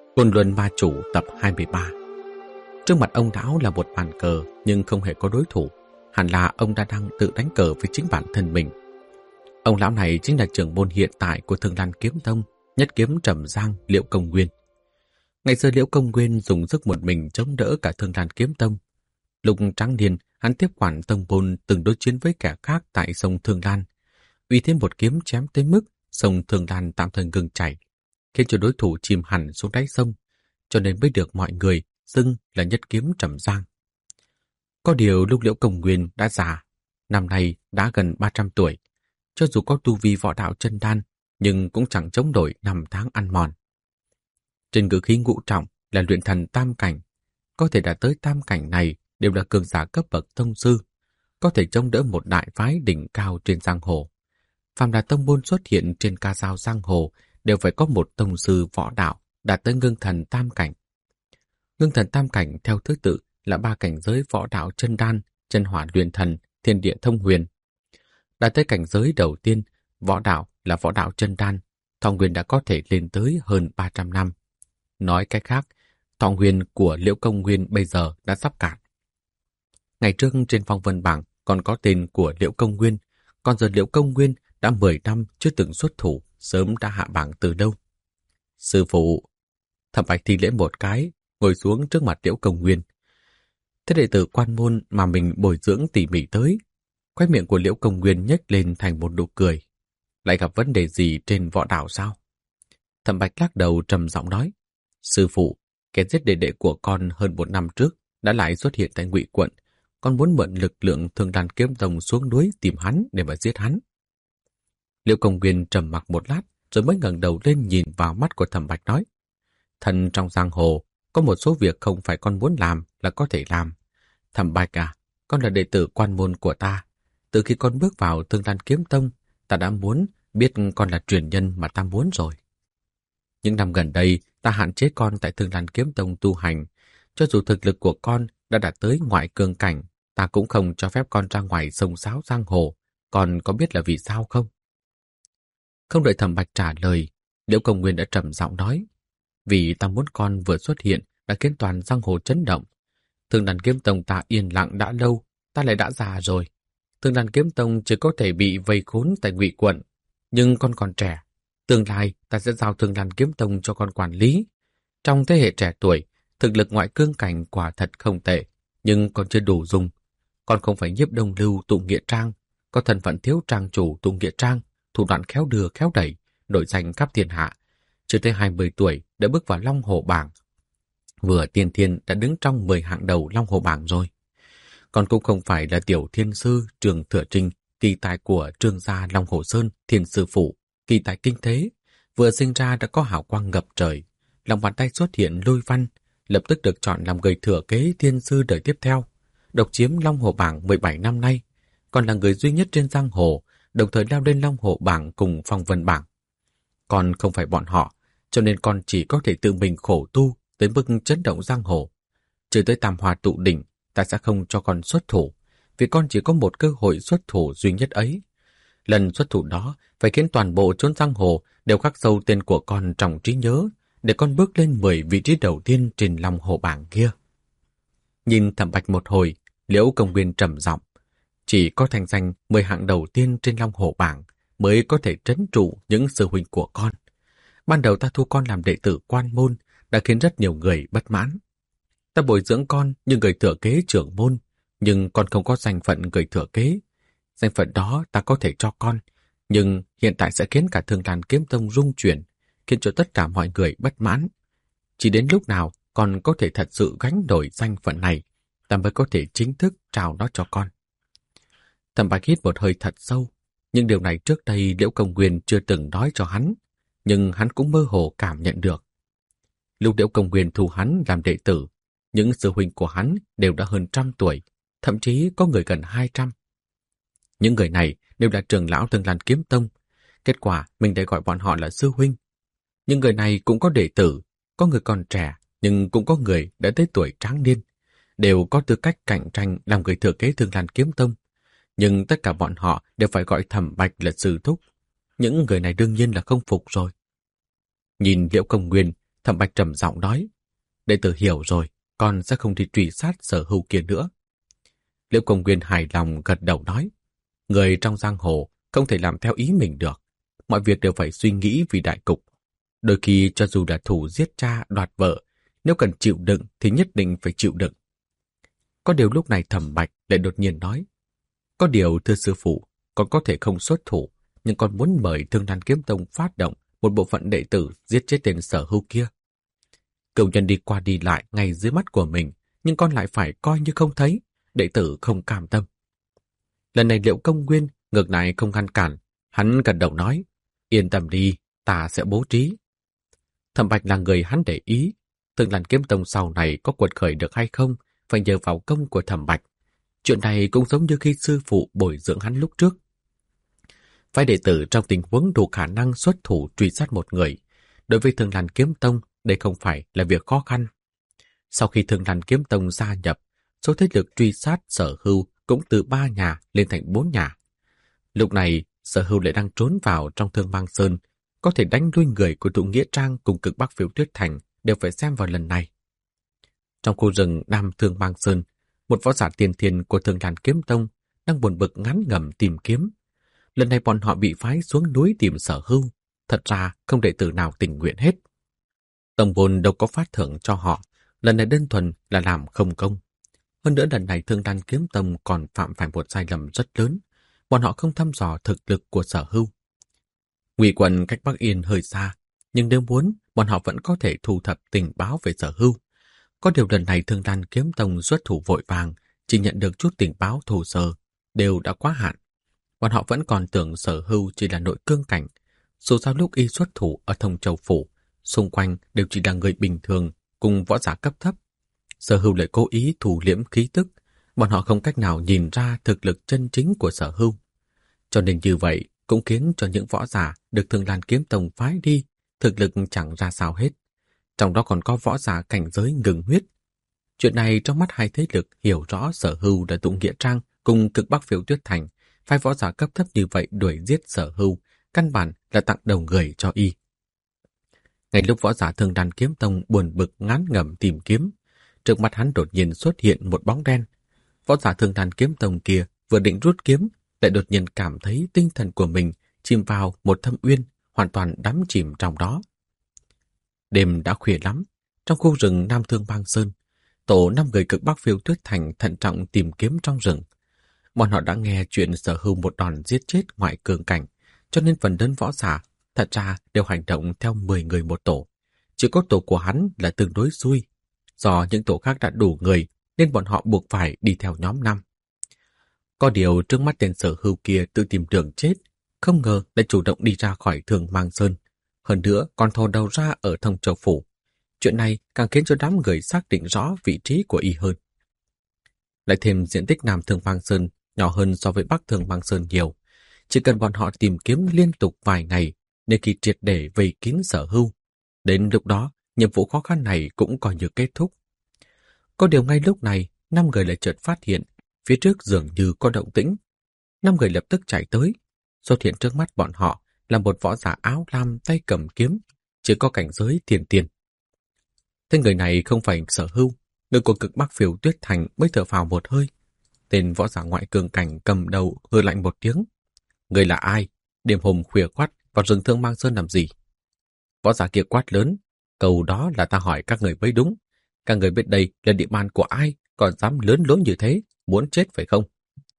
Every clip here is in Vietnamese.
Côn Luân Ma Chủ tập 23. Trước mặt ông lão là một bàn cờ nhưng không hề có đối thủ. Hẳn là ông đang tự đánh cờ với chính bản thân mình. Ông lão này chính là trưởng môn hiện tại của Thương Lan Kiếm Tông, nhất kiếm Trầm Giang Liễu Công Nguyên. Ngày xưa Liễu Công Nguyên dùng sức một mình chống đỡ cả Thương Lan Kiếm Tông. Lúc tráng niên, hắn tiếp quản tông môn từng đối chiến với kẻ khác tại sông Thương Lan. Vì thế một kiếm chém tới mức sông Thương Lan tạm thời ngừng chảy, khiến cho đối thủ chìm hẳn xuống đáy sông, cho nên mới được mọi người xưng là nhất kiếm Trầm Giang. Có điều lúc Liễu Công Nguyên đã già, năm nay đã gần 300 tuổi, cho dù có tu vi võ đạo chân đan, nhưng cũng chẳng chống nổi năm tháng ăn mòn. Trên ngự khí ngũ trọng là luyện thần tam cảnh, có thể đạt tới tam cảnh này đều là cường giả cấp bậc tông sư, có thể chống đỡ một đại phái đỉnh cao trên giang hồ. Phàm là tông môn xuất hiện trên ca dao giang hồ đều phải có một tông sư võ đạo đạt tới ngưng thần tam cảnh. Ngưng thần tam cảnh theo thứ tự là 3 cảnh giới võ đạo chân đan, chân hỏa luyện thần, thiên địa thông huyền. Đạt tới cảnh giới đầu tiên, võ đạo là võ đạo chân đan, thọ nguyên đã có thể lên tới hơn 300 năm. Nói cách khác, thọ nguyên của Liễu Công Nguyên bây giờ đã sắp cạn. Ngày trước trên phong vân bảng còn có tên của Liễu Công Nguyên, còn giờ Liễu Công Nguyên đã 10 năm chưa từng xuất thủ, sớm đã hạ bảng từ đâu. Sư phụ, Thẩm Bạch thi lễ một cái, ngồi xuống trước mặt Liễu Công Nguyên. Thế đệ tử quan môn mà mình bồi dưỡng tỉ mỉ tới. Khóe miệng của Liễu Công Nguyên nhếch lên thành một nụ cười. Lại gặp vấn đề gì trên võ đạo sao? Thẩm Bạch lắc đầu trầm giọng nói. Sư phụ, kẻ giết đệ đệ của con hơn 1 năm trước đã lại xuất hiện tại Ngụy quận. Con muốn mượn lực lượng Thương Lan Kiếm Tông xuống núi tìm hắn để mà giết hắn. Liễu Công Nguyên trầm mặc một lát rồi mới ngẩng đầu lên nhìn vào mắt của Thẩm Bạch nói. Thần trong giang hồ, có một số việc không phải con muốn làm là có thể làm. Thẩm Bạch à, con là đệ tử quan môn của ta. Từ khi con bước vào Thương Lan Kiếm Tông, ta đã muốn biết con là truyền nhân mà ta muốn rồi. Những năm gần đây, ta hạn chế con tại Thương Lan Kiếm Tông tu hành. Cho dù thực lực của con đã đạt tới ngoại cương cảnh, ta cũng không cho phép con ra ngoài sông sáo giang hồ. Con có biết là vì sao không? Không đợi Thẩm Bạch trả lời, Liễu Công Nguyên đã trầm giọng nói. Vì ta muốn con vừa xuất hiện đã khiến toàn giang hồ chấn động. Thương Lan Kiếm Tông ta yên lặng đã lâu, ta lại đã già rồi. Thương Lan Kiếm Tông chỉ có thể bị vây khốn tại Ngụy quận, nhưng con còn trẻ. Tương lai ta sẽ giao Thương Lan Kiếm Tông cho con quản lý. Trong thế hệ trẻ tuổi, thực lực ngoại cương cảnh quả thật không tệ, nhưng còn chưa đủ dùng. Con không phải Nhiếp Đông Lưu tụ nghĩa trang, có thân phận thiếu trang chủ tụ nghĩa trang, thủ đoạn khéo đưa khéo đẩy, nổi danh khắp thiên hạ. Chưa tới 20 tuổi đã bước vào Long Hồ bảng. Vừa tiên thiên đã đứng trong 10 hạng đầu Long Hồ bảng rồi. Còn cũng không phải là tiểu thiên sư Trường Thừa Trinh, kỳ tài của Trương gia Long Hồ Sơn, Thiên Sư Phụ, kỳ tài kinh thế. Vừa sinh ra đã có hào quang ngập trời. Lòng bàn tay xuất hiện lôi văn, lập tức được chọn làm người thừa kế thiên sư đời tiếp theo. Độc chiếm Long Hồ bảng 17 năm nay, còn là người duy nhất trên giang hồ, đồng thời leo lên Long Hồ bảng cùng Phong Vân bảng. Còn không phải bọn họ, cho nên con chỉ có thể tự mình khổ tu tới mức chấn động giang hồ. Trừ tới Tam Hoa tụ đỉnh, ta sẽ không cho con xuất thủ, vì con chỉ có một cơ hội xuất thủ duy nhất ấy. Lần xuất thủ đó phải khiến toàn bộ chốn giang hồ đều khắc sâu tên của con trong trí nhớ, để con bước lên 10 vị trí đầu tiên trên Long Hồ bảng kia. Nhìn Thẩm Bạch một hồi, Liễu Công Nguyên trầm giọng. Chỉ có thành danh 10 hạng đầu tiên trên Long Hồ bảng mới có thể trấn trụ những sư huynh của con. Ban đầu ta thu con làm đệ tử quan môn đã khiến rất nhiều người bất mãn. Ta bồi dưỡng con như người thừa kế trưởng môn, nhưng con không có danh phận người thừa kế. Danh phận đó ta có thể cho con, nhưng hiện tại sẽ khiến cả Thương Lan Kiếm Tông rung chuyển, khiến cho tất cả mọi người bất mãn. Chỉ đến lúc nào con có thể thật sự gánh nổi danh phận này, ta mới có thể chính thức trao nó cho con. Thẩm Bạch hít một hơi thật sâu, nhưng điều này trước đây Liễu Công Nguyên chưa từng nói cho hắn, nhưng hắn cũng mơ hồ cảm nhận được. Lúc Liễu Công Nguyên thu hắn làm đệ tử, những sư huynh của hắn đều đã hơn 100 tuổi, thậm chí có người gần 200. Những người này đều là trưởng lão Thương Lan Kiếm Tông, kết quả mình lại gọi bọn họ là sư huynh. Những người này cũng có đệ tử, có người còn trẻ, nhưng cũng có người đã tới tuổi tráng niên, đều có tư cách cạnh tranh làm người thừa kế Thương Lan Kiếm Tông. Nhưng tất cả bọn họ đều phải gọi Thẩm Bạch là sư thúc. Những người này đương nhiên là không phục rồi. Nhìn Liễu Công Nguyên, Thẩm Bạch trầm giọng nói, đệ tử hiểu rồi, con sẽ không đi truy sát Sở Hưu kia nữa. Liễu Công Nguyên hài lòng gật đầu nói, người trong giang hồ không thể làm theo ý mình được. Mọi việc đều phải suy nghĩ vì đại cục. Đôi khi cho dù là thủ giết cha đoạt vợ, nếu cần chịu đựng thì nhất định phải chịu đựng. Có điều lúc này Thẩm Bạch lại đột nhiên nói, có điều thưa sư phụ, con có thể không xuất thủ, nhưng con muốn mời Thương Lan Kiếm Tông phát động một bộ phận đệ tử giết chết tên Sở Hưu kia. Cửu nhân đi qua đi lại ngay dưới mắt của mình, nhưng con lại phải coi như không thấy, đệ tử không cam tâm. Lần này Liễu Công Nguyên ngược lại không ngăn cản, hắn gật đầu nói, yên tâm đi, ta sẽ bố trí. Thẩm Bạch là người hắn để ý, Thương Lan Kiếm Tông sau này có quật khởi được hay không phải nhờ vào công của Thẩm Bạch. Chuyện này cũng giống như khi sư phụ bồi dưỡng hắn lúc trước. Phái đệ tử trong tình huống đủ khả năng xuất thủ truy sát một người, đối với Thương Lan Kiếm Tông đây không phải là việc khó khăn. Sau khi Thương Lan Kiếm Tông gia nhập, số thế lực truy sát Sở Hưu cũng từ 3 nhà lên thành 4 nhà. Lúc này, Sở Hưu lại đang trốn vào trong Thương Mang Sơn, có thể đánh lui người của tụ Nghĩa Trang cùng cực Bắc Phiếu Tuyết Thành đều phải xem vào lần này. Trong khu rừng Nam Thương Mang Sơn, một võ giả tiền thiên của Thương Lan Kiếm Tông đang buồn bực ngán ngẩm tìm kiếm. Lần này bọn họ bị phái xuống núi tìm Sở Hưu, thật ra không đệ tử nào tình nguyện hết. Tông môn đâu có phát thưởng cho họ, lần này đơn thuần là làm không công. Hơn nữa lần này Thương Lan Kiếm Tông còn phạm phải một sai lầm rất lớn, bọn họ không thăm dò thực lực của Sở Hưu. Ngụy quận cách Bắc Yên hơi xa, nhưng nếu muốn, bọn họ vẫn có thể thu thập tình báo về Sở Hưu. Có điều lần này Thương Lan Kiếm Tông xuất thủ vội vàng, chỉ nhận được chút tình báo thô sơ, đều đã quá hạn. Bọn họ vẫn còn tưởng Sở Hưu chỉ là nội cương cảnh. Dù sao lúc y xuất thủ ở Thông Châu Phủ, xung quanh đều chỉ là người bình thường cùng võ giả cấp thấp. Sở Hưu lại cố ý thủ liễm khí tức, bọn họ không cách nào nhìn ra thực lực chân chính của Sở Hưu. Cho nên như vậy cũng khiến cho những võ giả được Thương Lan Kiếm Tông phái đi, thực lực chẳng ra sao hết. Trong đó còn có võ giả cảnh giới ngừng huyết. Chuyện này trong mắt hai thế lực hiểu rõ Sở Hưu là tụ Nghĩa Trang cùng cực Bắc Phiếu Tuyết Thành, phái võ giả cấp thấp như vậy đuổi giết Sở Hưu, căn bản là tặng đầu người cho y. Ngay lúc võ giả Thương Lan Kiếm Tông buồn bực ngán ngẩm tìm kiếm, trước mắt hắn đột nhiên xuất hiện một bóng đen. Võ giả Thương Lan Kiếm Tông kia vừa định rút kiếm, lại đột nhiên cảm thấy tinh thần của mình chìm vào một thâm uyên, hoàn toàn đắm chìm trong đó. Đêm đã khuya lắm, trong khu rừng Nam Thương Bang Sơn, tổ 5 người cực Bắc Phiêu Tuyết Thành thận trọng tìm kiếm trong rừng. Bọn họ đã nghe chuyện Sở Hưu một đòn giết chết ngoại cường cảnh, cho nên phần lớn võ giả thật ra đều hành động theo 10 người một tổ. Chỉ có tổ của hắn là tương đối xui. Do những tổ khác đã đủ người nên bọn họ buộc phải đi theo nhóm 5. Có điều trước mắt tên Sở Hưu kia tự tìm đường chết, không ngờ lại chủ động đi ra khỏi Thương Mang Sơn. Hơn nữa còn thò đầu ra ở Thông Châu Phủ. Chuyện này càng khiến cho đám người xác định rõ vị trí của y hơn. Lại thêm diện tích Nam Thương Mang Sơn nhỏ hơn so với Bắc Thương Mang Sơn nhiều. Chỉ cần bọn họ tìm kiếm liên tục vài ngày nên khi triệt để vây kín Sở Hưu. Đến lúc đó, nhiệm vụ khó khăn này cũng coi như kết thúc. Có điều ngay lúc này, 5 người lại chợt phát hiện phía trước dường như có động tĩnh. 5 người lập tức chạy tới. Xuất hiện trước mắt bọn họ là một võ giả áo lam tay cầm kiếm, chỉ có cảnh giới tiền tiền. Tên người này không phải Sở Hưu, người của cực Bắc Phiêu Tuyết Thành mới thở phào một hơi. Tên võ giả ngoại cường cảnh cầm đầu hừ lạnh một tiếng. Người là ai? Đêm hôm khuya khoắt vào rừng Thương Mang Sơn làm gì? Võ giả kia quát lớn. Câu đó là ta hỏi các người mới đúng. Các người biết đây là địa bàn của ai, còn dám lớn lối như thế, muốn chết phải không?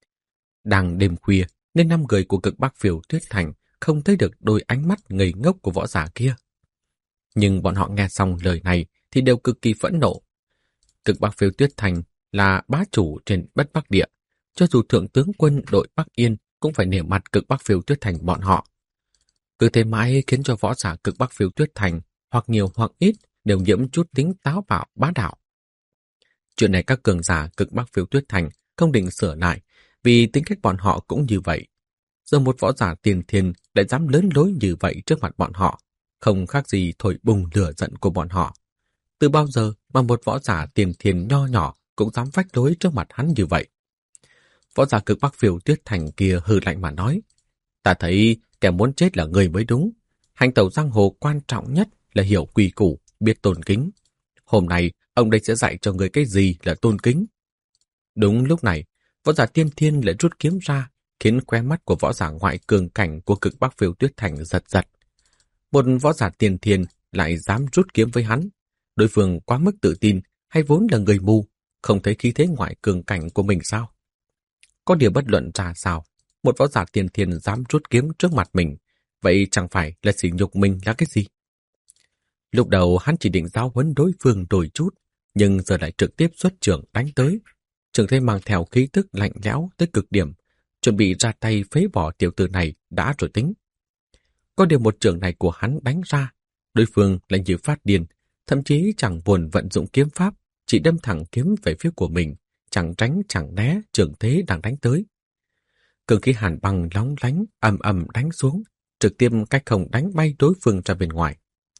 Đang đêm khuya nên 5 người của cực Bắc Phiêu Tuyết Thành không thấy được đôi ánh mắt ngây ngốc của võ giả kia. Nhưng bọn họ nghe xong lời này thì đều cực kỳ phẫn nộ. Cực Bắc Phiêu Tuyết Thành là bá chủ trên Bất Bắc Địa, cho dù thượng tướng quân đội Bắc Yên cũng phải nể mặt cực Bắc Phiêu Tuyết Thành bọn họ. Cứ thế mãi khiến cho võ giả cực Bắc Phiêu Tuyết Thành hoặc nhiều hoặc ít đều nhiễm chút tính táo bạo bá đạo. Chuyện này các cường giả cực Bắc Phiêu Tuyết Thành không định sửa lại, vì tính cách bọn họ cũng như vậy. Giờ một võ giả tiền thiên lại dám lớn lối như vậy trước mặt bọn họ, không khác gì thổi bùng lửa giận của bọn họ. Từ bao giờ mà một võ giả tiền thiên nho nhỏ cũng dám vách lối trước mặt hắn như vậy? Võ giả cực Bắc Phiêu Tuyết Thành kia hừ lạnh mà nói, ta thấy kẻ muốn chết là người mới đúng. Hành tẩu giang hồ quan trọng nhất là hiểu quy củ, biết tôn kính. Hôm nay, ông đây sẽ dạy cho người cái gì là tôn kính. Đúng lúc này, võ giả tiên thiên lại rút kiếm ra, khiến khóe mắt của võ giả ngoại cường cảnh của Cực Bắc Phiêu Tuyết Thành giật giật. Một võ giả tiên thiên lại dám rút kiếm với hắn. Đối phương quá mức tự tin hay vốn là người mù, không thấy khí thế ngoại cường cảnh của mình sao? Có điều bất luận ra sao, một võ giả tiên thiên dám rút kiếm trước mặt mình, vậy chẳng phải là sỉ nhục mình là cái gì? Lúc đầu hắn chỉ định giáo huấn đối phương đôi chút, nhưng giờ lại trực tiếp xuất trưởng đánh tới. Trường thế mang theo khí tức lạnh lẽo tới cực điểm, chuẩn bị ra tay phế bỏ tiểu tử này đã rồi tính. Có điều một trường này của hắn đánh ra, đối phương lại như phát điên, thậm chí chẳng buồn vận dụng kiếm pháp, chỉ đâm thẳng kiếm về phía của mình, chẳng tránh chẳng né trường thế đang đánh tới. Cường khí hàn băng lóng lánh, ầm ầm đánh xuống, trực tiếp cách không đánh bay đối phương ra bên ngoài.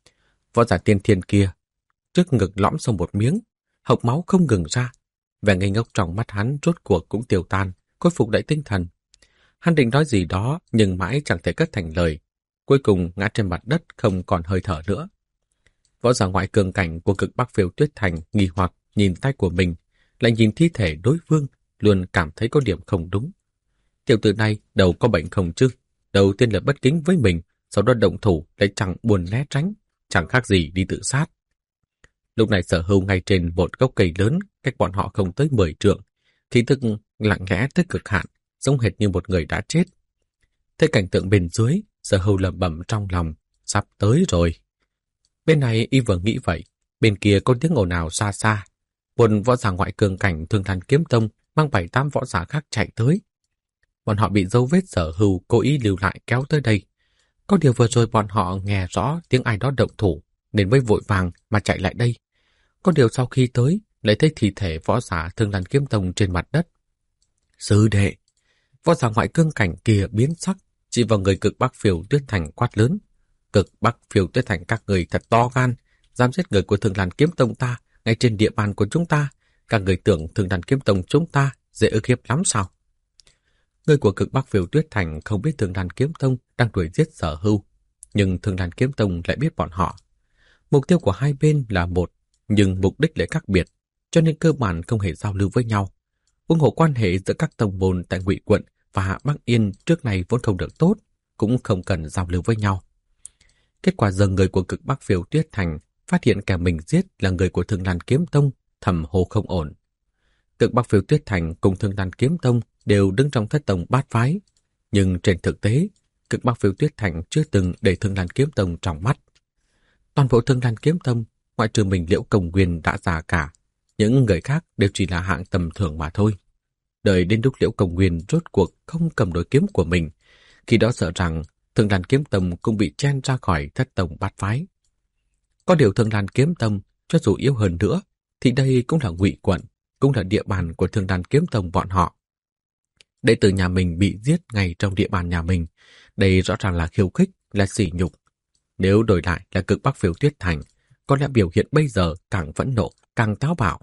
Võ giả tiên thiên kia, trước ngực lõm sâu một miếng, hộc máu không ngừng ra. Vẻ ngây ngốc trong mắt hắn rốt cuộc cũng tiêu tan, khôi phục lại tinh thần. Hắn định nói gì đó, nhưng mãi chẳng thể cất thành lời. Cuối cùng ngã trên mặt đất không còn hơi thở nữa. Võ giả ngoại cường cảnh của Cực Bắc Phiêu Tuyết Thành nghi hoặc nhìn tay của mình, lại nhìn thi thể đối phương, luôn cảm thấy có điểm không đúng. Tiểu tử này đầu có bệnh không chứ? Đầu tiên là bất kính với mình, sau đó động thủ lại chẳng buồn né tránh, chẳng khác gì đi tự sát. Lúc này Sở Hưu ngay trên một gốc cây lớn, cách bọn họ không tới 10 trượng, khí tức lặng lẽ tới cực hạn, giống hệt như một người đã chết. Thấy cảnh tượng bên dưới, Sở Hưu lẩm bẩm trong lòng, sắp tới rồi. Bên này y vừa nghĩ vậy, bên kia có tiếng ồn ào xa xa. Một võ giả ngoại cường cảnh Thương Thần Kiếm Tông mang 7-8 võ giả khác chạy tới. Bọn họ bị dấu vết Sở Hưu cố ý lưu lại kéo tới đây. Có điều vừa rồi bọn họ nghe rõ tiếng ai đó động thủ, nên mới vội vàng mà chạy lại đây. Có điều sau khi tới, lại thấy thi thể võ giả Thương Thần Kiếm Tông trên mặt đất. Sư đệ! Võ giả ngoại cương cảnh kia biến sắc, chỉ vào người Cực Bắc Phiêu Tuyết Thành quát lớn. Cực Bắc Phiêu Tuyết Thành các người thật to gan, dám giết người của Thương Thần Kiếm Tông ta ngay trên địa bàn của chúng ta. Các người tưởng Thương Thần Kiếm Tông chúng ta dễ ức hiếp lắm sao? Người của Cực Bắc Phiêu Tuyết Thành không biết Thương Thần Kiếm Tông đang đuổi giết Sở Hưu, nhưng Thương Thần Kiếm Tông lại biết bọn họ. Mục tiêu của hai bên là một, nhưng mục đích lại khác biệt, cho nên cơ bản không hề giao lưu với nhau. Huống hồ quan hệ giữa các tông môn tại Ngụy Quận và Bắc Yên trước này vốn không được tốt, cũng không cần giao lưu với nhau. Kết quả giờ người của Cực Bắc Phiêu Tuyết Thành phát hiện kẻ mình giết là người của Thương Lan Kiếm Tông, thầm hô không ổn. Cực Bắc Phiêu Tuyết Thành cùng Thương Lan Kiếm Tông đều đứng trong thất tông bát phái, nhưng trên thực tế, Cực Bắc Phiêu Tuyết Thành chưa từng để Thương Lan Kiếm Tông trong mắt. Toàn bộ Thương Lan Kiếm Tông, ngoại trừ mình Liễu Công Nguyên đã già cả, những người khác đều chỉ là hạng tầm thường mà thôi. Đợi đến lúc Liễu Công Nguyên rốt cuộc không cầm đối kiếm của mình, khi đó sợ rằng Thương Lan Kiếm Tông cũng bị chen ra khỏi thất tông bát phái. Có điều Thương Lan Kiếm Tông, cho dù yếu hơn nữa, thì đây cũng là Ngụy Quận, cũng là địa bàn của Thương Lan Kiếm Tông bọn họ. Đệ tử nhà mình bị giết ngay trong địa bàn nhà mình, đây rõ ràng là khiêu khích, là sỉ nhục. Nếu đổi lại là Cực Bắc Phiêu Tuyết Thành, có lẽ biểu hiện bây giờ càng phẫn nộ, càng táo bạo.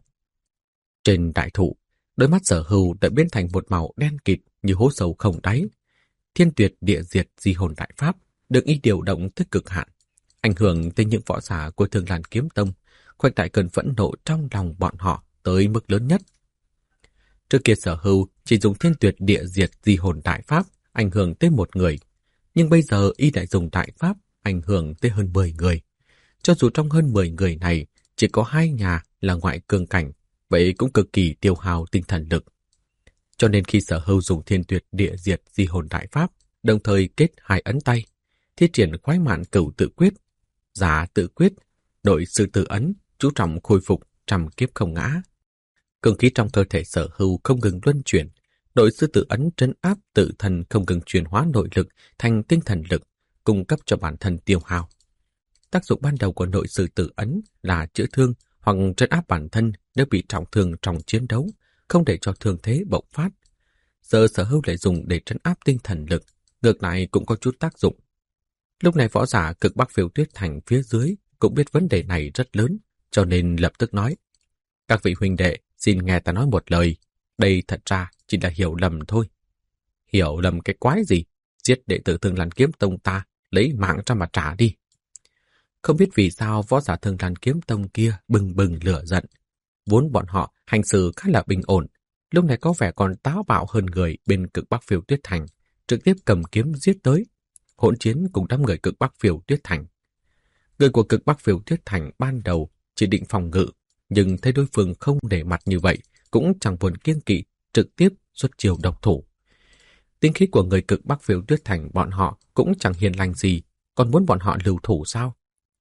Trên đại thụ, đôi mắt Sở Hưu đã biến thành một màu đen kịt như hố sâu không đáy. Thiên tuyệt địa diệt di hồn đại pháp được y điều động tới cực hạn, ảnh hưởng tới những võ giả của Thương Lan Kiếm Tông, khoanh đại cơn phẫn nộ trong lòng bọn họ tới mức lớn nhất. Trước kia Sở Hưu chỉ dùng thiên tuyệt địa diệt di hồn đại pháp ảnh hưởng tới một người, nhưng bây giờ y lại dùng đại pháp ảnh hưởng tới hơn 10 người. Cho dù trong hơn 10 người này chỉ có 2 nhà là ngoại cường cảnh, vậy cũng cực kỳ tiêu hao tinh thần lực. Cho nên khi Sở Hưu dùng thiên tuyệt địa diệt di hồn đại pháp, đồng thời kết 2 ấn tay, thiết triển khoái mạn cửu tự quyết, giả tự quyết, đội sư tử ấn, chú trọng khôi phục trăm kiếp không ngã. Cường khí trong cơ thể Sở Hưu không ngừng luân chuyển, đội sư tử ấn trấn áp tự thân không ngừng chuyển hóa nội lực thành tinh thần lực, cung cấp cho bản thân tiêu hao. Tác dụng ban đầu của nội sư tử ấn là chữa thương hoặc trấn áp bản thân nếu bị trọng thương trong chiến đấu, không để cho thương thế bộc phát. Giờ Sở Hưu lại dùng để trấn áp tinh thần lực, ngược lại cũng có chút tác dụng. Lúc này võ giả Cực Bắc Phiêu Tuyết Thành phía dưới cũng biết vấn đề này rất lớn, cho nên lập tức nói: các vị huynh đệ, xin nghe ta nói một lời, đây thật ra chỉ là hiểu lầm thôi. Hiểu lầm cái quái gì? Giết đệ tử Thương Lan Kiếm Tông ta, lấy mạng ra mà trả đi. Không biết vì sao võ giả Thương Lan Kiếm Tông kia bừng bừng lửa giận. Vốn bọn họ hành xử khá là bình ổn, lúc này có vẻ còn táo bạo hơn người bên Cực Bắc Phiêu Tuyết Thành, trực tiếp cầm kiếm giết tới, hỗn chiến cùng đám người Cực Bắc Phiêu Tuyết Thành. Người của Cực Bắc Phiêu Tuyết Thành ban đầu chỉ định phòng ngự, nhưng thấy đối phương không để mặt như vậy, cũng chẳng buồn kiêng kỵ, trực tiếp xuất chiêu độc thủ. Tính khí của người Cực Bắc Phiêu Tuyết Thành bọn họ cũng chẳng hiền lành gì, còn muốn bọn họ lưu thủ sao?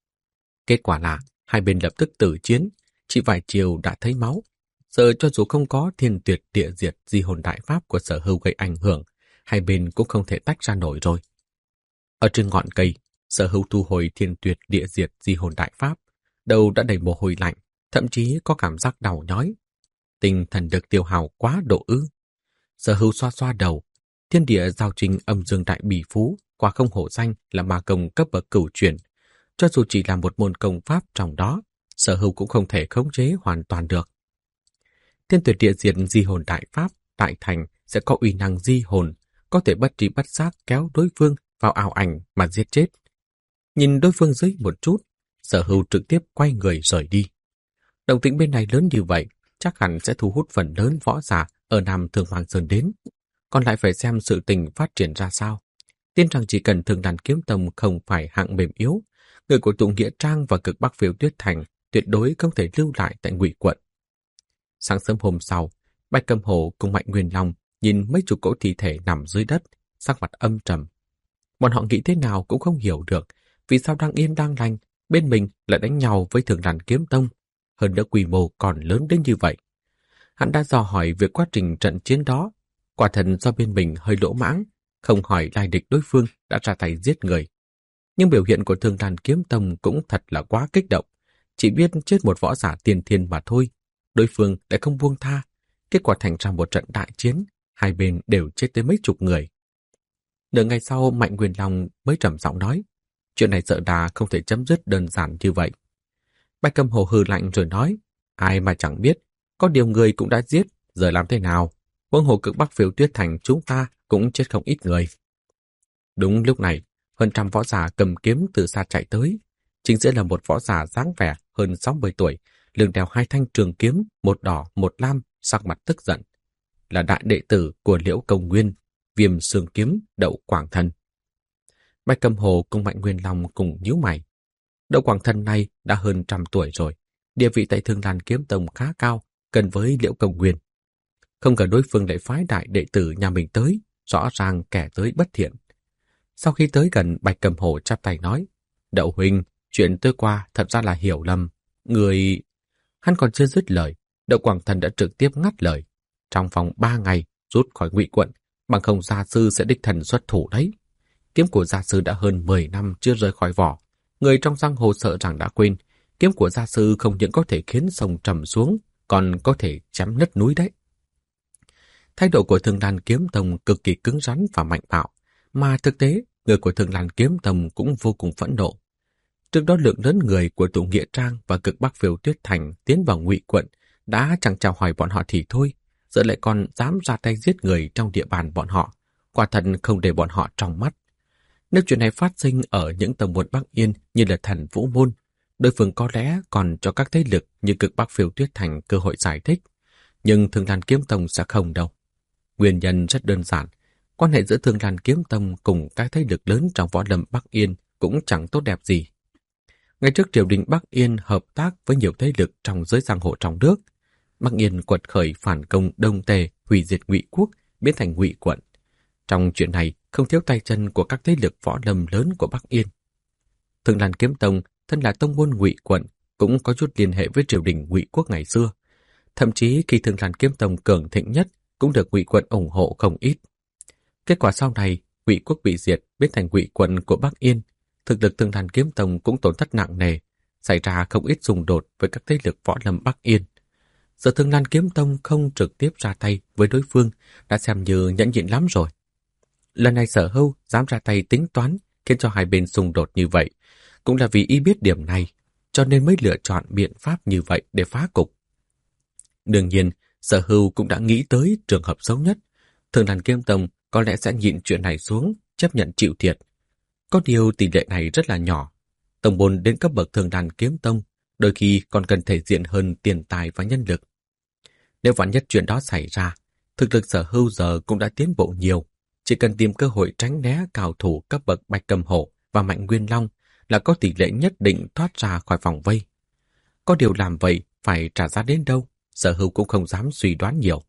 Kết quả là hai bên lập tức tử chiến, chỉ vài chiều đã thấy máu. Giờ cho dù không có thiên tuyệt địa diệt di hồn đại pháp của Sở Hưu gây ảnh hưởng, hai bên cũng không thể tách ra nổi rồi. Ở trên ngọn cây, Sở Hưu thu hồi thiên tuyệt địa diệt di hồn đại pháp, đầu đã đầy mồ hôi lạnh, thậm chí có cảm giác đau nhói. Tinh thần được tiêu hao quá độ ư. Sở Hưu xoa xoa đầu, thiên địa giao trình âm dương đại bỉ phú, quả không hổ danh là ma công cấp bậc cửu truyền. Cho dù chỉ là một môn công pháp trong đó, Sở Hưu cũng không thể khống chế hoàn toàn được. Thiên tuyệt địa diệt di hồn đại pháp, đại thành sẽ có uy năng di hồn, có thể bất tri bất giác kéo đối phương vào ảo ảnh mà giết chết. Nhìn đối phương dưới một chút, Sở Hưu trực tiếp quay người rời đi. Động tĩnh bên này lớn như vậy, chắc hẳn sẽ thu hút phần lớn võ giả ở Nam Thương Hoàng Sơn đến. Còn lại phải xem sự tình phát triển ra sao. Tin rằng chỉ cần Thương Lan Kiếm Tông không phải hạng mềm yếu, người của Tụng Nghĩa Trang và Cực Bắc Phiêu Tuyết Thành tuyệt đối không thể lưu lại tại Ngụy quận. Sáng sớm hôm sau, Bạch Cầm Hổ cùng Mạnh Nguyên Long nhìn mấy chục cỗ thi thể nằm dưới đất, sắc mặt âm trầm. Bọn họ nghĩ thế nào cũng không hiểu được vì sao đang yên đang lành, bên mình lại đánh nhau với Thương Lan Kiếm Tông, hơn nữa quy mô còn lớn đến như vậy. Hắn đã dò hỏi về quá trình trận chiến đó, quả thật do bên mình hơi lỗ mãng, không hỏi lai lịch đối phương đã ra tay giết người. Nhưng biểu hiện của Thương Lan Kiếm Tông cũng thật là quá kích động, chỉ biết chết một võ giả tiên thiên mà thôi. Đối phương lại không buông tha, kết quả thành ra một trận đại chiến, hai bên đều chết tới mấy chục người. Nửa ngày sau, Mạnh Nguyên Long mới trầm giọng nói, chuyện này sợ là không thể chấm dứt đơn giản như vậy. Bạch Cầm Hổ hừ lạnh rồi nói, ai mà chẳng biết, có điều người cũng đã giết, giờ làm thế nào? Huống hồ Cực Bắc Phiêu Tuyết Thành chúng ta cũng chết không ít người. Đúng lúc này, hơn trăm võ giả cầm kiếm từ xa chạy tới. Chính giữa là một võ giả dáng vẻ hơn 60 tuổi, lưng đeo hai thanh trường kiếm, một đỏ, một lam, sắc mặt tức giận. Là đại đệ tử của Liễu Công Nguyên, Viêm Xương Kiếm, Đậu Quảng Thần. Bạch Cầm Hổ cùng Mạnh Nguyên Long cùng nhíu mày. Đậu Quảng Thần này đã hơn 100 tuổi rồi, địa vị tại Thương Lan Kiếm Tông khá cao, gần với Liễu Công Nguyên. Không ngờ đối phương lại phái đại đệ tử nhà mình tới, rõ ràng kẻ tới bất thiện. Sau khi tới gần, Bạch Cầm Hổ chắp tay nói, Đậu huynh, chuyện tôi qua thật ra là hiểu lầm. Người... Hắn còn chưa dứt lời, Đậu Quảng Thần đã trực tiếp ngắt lời. Trong vòng 3 ngày, rút khỏi Ngụy quận, bằng không gia sư sẽ đích thân xuất thủ đấy. Kiếm của gia sư đã hơn 10 năm chưa rời khỏi vỏ. Người trong giang hồ sợ rằng đã quên, kiếm của gia sư không những có thể khiến sông trầm xuống, còn có thể chém nứt núi đấy. Thái độ của Thương Lan Kiếm Tông cực kỳ cứng rắn và mạnh bạo, mà thực tế, người của Thương Lan Kiếm Tông cũng vô cùng phẫn nộ. Trước đó lượng lớn người của Tụng Nghĩa Trang và Cực Bắc Phiêu Tuyết Thành tiến vào Ngụy quận đã chẳng chào hỏi bọn họ thì thôi, giờ lại còn dám ra tay giết người trong địa bàn bọn họ, quả thật không để bọn họ trong mắt. Nếu chuyện này phát sinh ở những tông môn Bắc Yên như là Thần Vũ Môn, đối phương có lẽ còn cho các thế lực như Cực Bắc Phiêu Tuyết Thành cơ hội giải thích, nhưng Thương Lan Kiếm Tông sẽ không đâu. Nguyên nhân rất đơn giản, quan hệ giữa Thương Lan Kiếm Tông cùng các thế lực lớn trong võ lâm Bắc Yên cũng chẳng tốt đẹp gì. Ngày trước triều đình Bắc Yên hợp tác với nhiều thế lực trong giới giang hồ trong nước, Bắc Yên quật khởi phản công Đông Tề, hủy diệt Ngụy quốc, biến thành Ngụy quận. Trong chuyện này không thiếu tay chân của các thế lực võ lâm lớn của Bắc Yên. Thương Lan Kiếm Tông, thân là tông môn Ngụy quận, cũng có chút liên hệ với triều đình Ngụy quốc ngày xưa. Thậm chí khi Thương Lan Kiếm Tông cường thịnh nhất, cũng được Ngụy quận ủng hộ không ít. Kết quả sau này, Ngụy quốc bị diệt, biến thành Ngụy quận của Bắc Yên. Thực lực Thương Lan Kiếm Tông cũng tổn thất nặng nề, xảy ra không ít xung đột với các thế lực võ lâm Bắc Yên. Giờ Thương Lan Kiếm Tông không trực tiếp ra tay với đối phương đã xem như nhẫn nhịn lắm rồi. Lần này Sở Hưu dám ra tay tính toán khiến cho hai bên xung đột như vậy, cũng là vì y biết điểm này, cho nên mới lựa chọn biện pháp như vậy để phá cục. Đương nhiên, Sở Hưu cũng đã nghĩ tới trường hợp xấu nhất. Thương Lan Kiếm Tông có lẽ sẽ nhịn chuyện này xuống, chấp nhận chịu thiệt. Có điều tỷ lệ này rất là nhỏ. Tông môn đến cấp bậc Thường Đàn Kiếm Tông, đôi khi còn cần thể diện hơn tiền tài và nhân lực. Nếu vạn nhất chuyện đó xảy ra, thực lực Sở Hưu giờ cũng đã tiến bộ nhiều, chỉ cần tìm cơ hội tránh né cao thủ cấp bậc Bạch Cầm Hổ và Mạnh Nguyên Long là có tỷ lệ nhất định thoát ra khỏi vòng vây. Có điều làm vậy phải trả giá đến đâu, Sở Hưu cũng không dám suy đoán nhiều.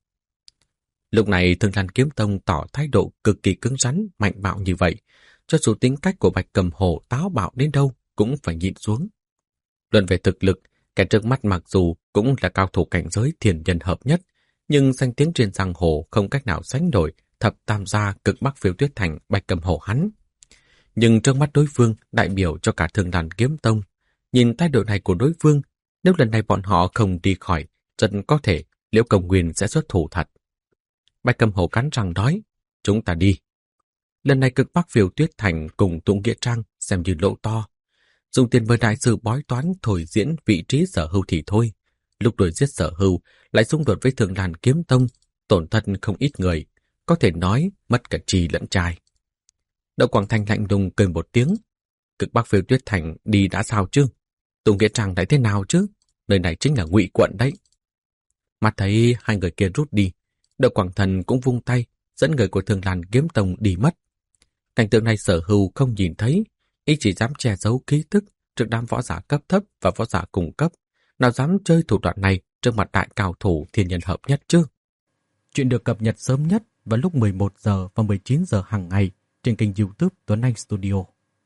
Lúc này Thường Đàn Kiếm Tông tỏ thái độ cực kỳ cứng rắn, mạnh bạo như vậy, cho dù tính cách của Bạch Cầm Hổ táo bạo đến đâu cũng phải nhịn xuống. Luận về thực lực, kẻ trước mắt mặc dù cũng là cao thủ cảnh giới thiên nhân hợp nhất, nhưng danh tiếng trên giang hồ không cách nào sánh nổi thập tam gia cực Bắc Phiêu Tuyết Thành Bạch Cầm Hổ hắn. Nhưng trước mắt đối phương đại biểu cho cả Thường Đàn Kiếm Tông, nhìn thái độ này của đối phương, nếu lần này bọn họ không đi khỏi, rất có thể Liễu Công Nguyên sẽ xuất thủ thật. Bạch Cầm Hổ cắn răng nói, chúng ta đi. Lần này cực Bắc Phiêu Tuyết Thành cùng Tụng Nghĩa Trang xem như lỗ to. Dùng tiền mời đại sư bói toán thổi diễn vị trí Sở Hưu thì thôi. Lúc đuổi giết Sở Hưu lại xung đột với Thường Đàn Kiếm Tông, tổn thất không ít người, có thể nói mất cả trì lẫn trai. Đậu Quảng Thành lạnh lùng cười một tiếng. Cực Bắc Phiêu Tuyết Thành đi đã sao chứ? Tụng Nghĩa Trang lại thế nào chứ? Nơi này chính là Ngụy quận đấy. Mắt thấy hai người kia rút đi, Đậu Quảng Thần cũng vung tay, dẫn người của Thường Đàn Kiếm Tông đi mất. Cảnh tượng này Sở Hưu không nhìn thấy, y chỉ dám che giấu ký tức trước đám võ giả cấp thấp và võ giả cùng cấp, nào dám chơi thủ đoạn này trước mặt đại cao thủ thiên nhân hợp nhất chứ. Chuyện được cập nhật sớm nhất vào lúc 11 giờ và 19 giờ hàng ngày trên kênh YouTube Tuấn Anh Studio.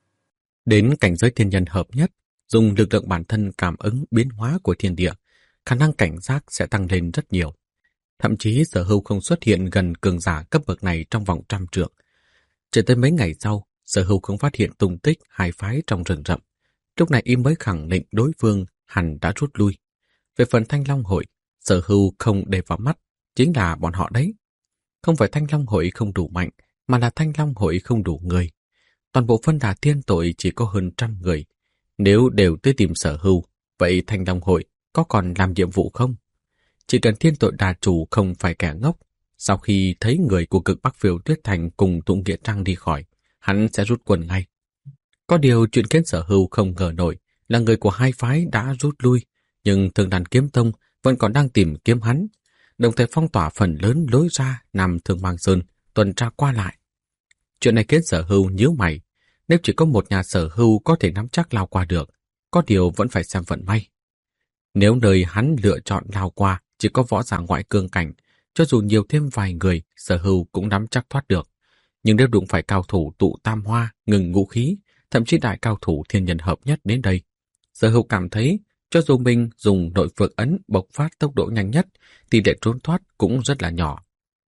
Đến cảnh giới thiên nhân hợp nhất, dùng lực lượng bản thân cảm ứng biến hóa của thiên địa, khả năng cảnh giác sẽ tăng lên rất nhiều. Thậm chí Sở Hưu không xuất hiện gần cường giả cấp bậc này trong vòng 100 trượng. Chỉ tới mấy ngày sau, Sở Hưu không phát hiện tung tích hai phái trong rừng rậm. Lúc này y mới khẳng định đối phương hẳn đã rút lui. Về phần Thanh Long Hội, Sở Hưu không để vào mắt, chính là bọn họ đấy. Không phải Thanh Long Hội không đủ mạnh, mà là Thanh Long Hội không đủ người. Toàn bộ phân đà thiên tội chỉ có hơn 100 người. Nếu đều tới tìm Sở Hưu, vậy Thanh Long Hội có còn làm nhiệm vụ không? Chỉ cần thiên tội đà chủ không phải kẻ ngốc, sau khi thấy người của cực Bắc Phiêu Tuyết Thành cùng Tụng Nghĩa Trang đi khỏi, hắn sẽ rút quân ngay. Có điều chuyện khiến Sở Hưu không ngờ nổi là người của hai phái đã rút lui, nhưng Thường Đàn Kiếm Tông vẫn còn đang tìm kiếm hắn, đồng thời phong tỏa phần lớn lối ra Nam Thương Mang Sơn, tuần tra qua lại. Chuyện này khiến Sở Hưu nhíu mày, nếu chỉ có một nhà Sở Hưu có thể nắm chắc lao qua được, có điều vẫn phải xem vận may. Nếu nơi hắn lựa chọn lao qua chỉ có võ giả ngoại cương cảnh, cho dù nhiều thêm vài người, Sở Hưu cũng nắm chắc thoát được. Nhưng nếu đụng phải cao thủ tụ tam hoa, ngừng ngũ khí, thậm chí đại cao thủ thiên nhân hợp nhất đến đây, Sở Hưu cảm thấy cho dù mình dùng nội phược ấn bộc phát tốc độ nhanh nhất, tỷ lệ trốn thoát cũng rất là nhỏ.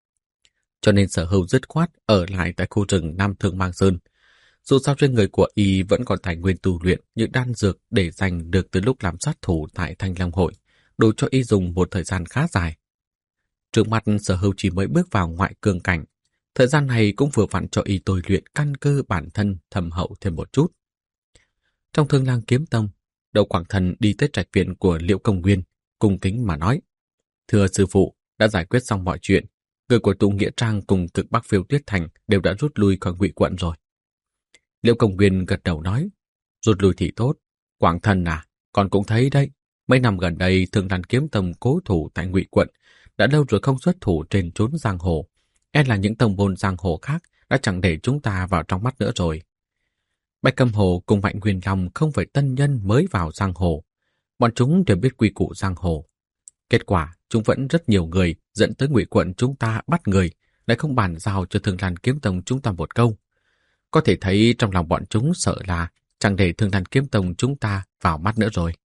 Cho nên Sở Hưu dứt khoát ở lại tại khu rừng Nam Thương Mang Sơn. Dù sao trên người của y vẫn còn tài nguyên tu luyện như đan dược để dành được từ lúc làm sát thủ tại Thanh Long Hội, đủ cho y dùng một thời gian khá dài. Trước mặt Sở Hưu chỉ mới bước vào ngoại cương cảnh, thời gian này cũng vừa vặn cho y tôi luyện căn cơ bản thân thâm hậu thêm một chút. Trong Thương Lang Kiếm Tông, Đậu Quảng Thần đi tới trạch viện của Liễu Công Nguyên, cung kính mà nói: "Thưa sư phụ, đã giải quyết xong mọi chuyện, người của Tụng Nghĩa Trang cùng cực Bắc Phiêu Tuyết Thành đều đã rút lui khỏi Ngụy quận rồi." Liễu Công Nguyên gật đầu nói: "Rút lui thì tốt, Quảng Thần à, con cũng thấy đấy, mấy năm gần đây Thương Đàn Kiếm Tông cố thủ tại Ngụy quận, đã lâu rồi không xuất thủ trên chốn giang hồ, e là những tông môn giang hồ khác đã chẳng để chúng ta vào trong mắt nữa rồi." Bạch Cầm Hổ cùng Mạnh Nguyên Long không phải tân nhân mới vào giang hồ, bọn chúng đều biết quy củ giang hồ. Kết quả, chúng vẫn rất nhiều người dẫn tới Ngụy quận chúng ta bắt người, lại không bàn giao cho Thương Đàn Kiếm Tông chúng ta một câu. Có thể thấy trong lòng bọn chúng sợ là chẳng để Thương Đàn Kiếm Tông chúng ta vào mắt nữa rồi.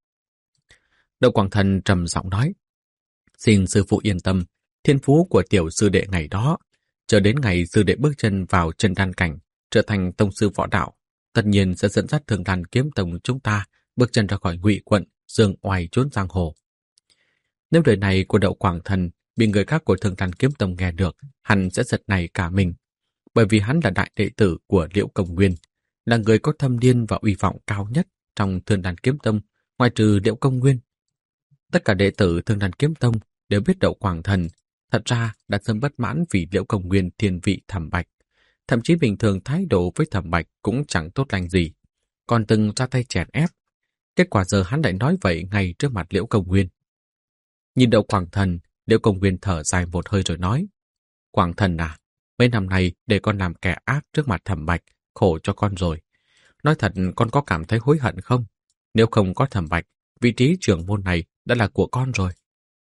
Đậu Quảng Thần trầm giọng nói: "Xin sư phụ yên tâm, thiên phú của tiểu sư đệ ngày đó, chờ đến ngày sư đệ bước chân vào chân đan cảnh, trở thành tông sư võ đạo, tất nhiên sẽ dẫn dắt Thương Đàn Kiếm Tông chúng ta bước chân ra khỏi Ngụy quận, dương oai trốn giang hồ." Nếu lời này của Đậu Quảng Thần bị người khác của Thương Đàn Kiếm Tông nghe được, hắn sẽ giật nảy cả mình, bởi vì hắn là đại đệ tử của Liễu Công Nguyên, là người có thâm niên và uy vọng cao nhất trong Thương Đàn Kiếm Tông, ngoài trừ Liễu Công Nguyên. Tất cả đệ tử Thương Đàn Kiếm Tông đều biết Đậu Quảng Thần thật ra đã sớm bất mãn vì Liễu Công Nguyên thiên vị Thẩm Bạch, thậm chí bình thường thái độ với Thẩm Bạch cũng chẳng tốt lành gì. còn từng ra tay chèn ép. Kết quả giờ hắn lại nói vậy ngay trước mặt Liễu Công Nguyên. Nhìn Đậu Quảng Thần, Liễu Công Nguyên thở dài một hơi rồi nói: Quảng Thần à, mấy năm nay để con làm kẻ ác trước mặt Thẩm Bạch, khổ cho con rồi. Nói thật, con có cảm thấy hối hận không? Nếu không có Thẩm Bạch, vị trí trưởng môn này đã là của con rồi.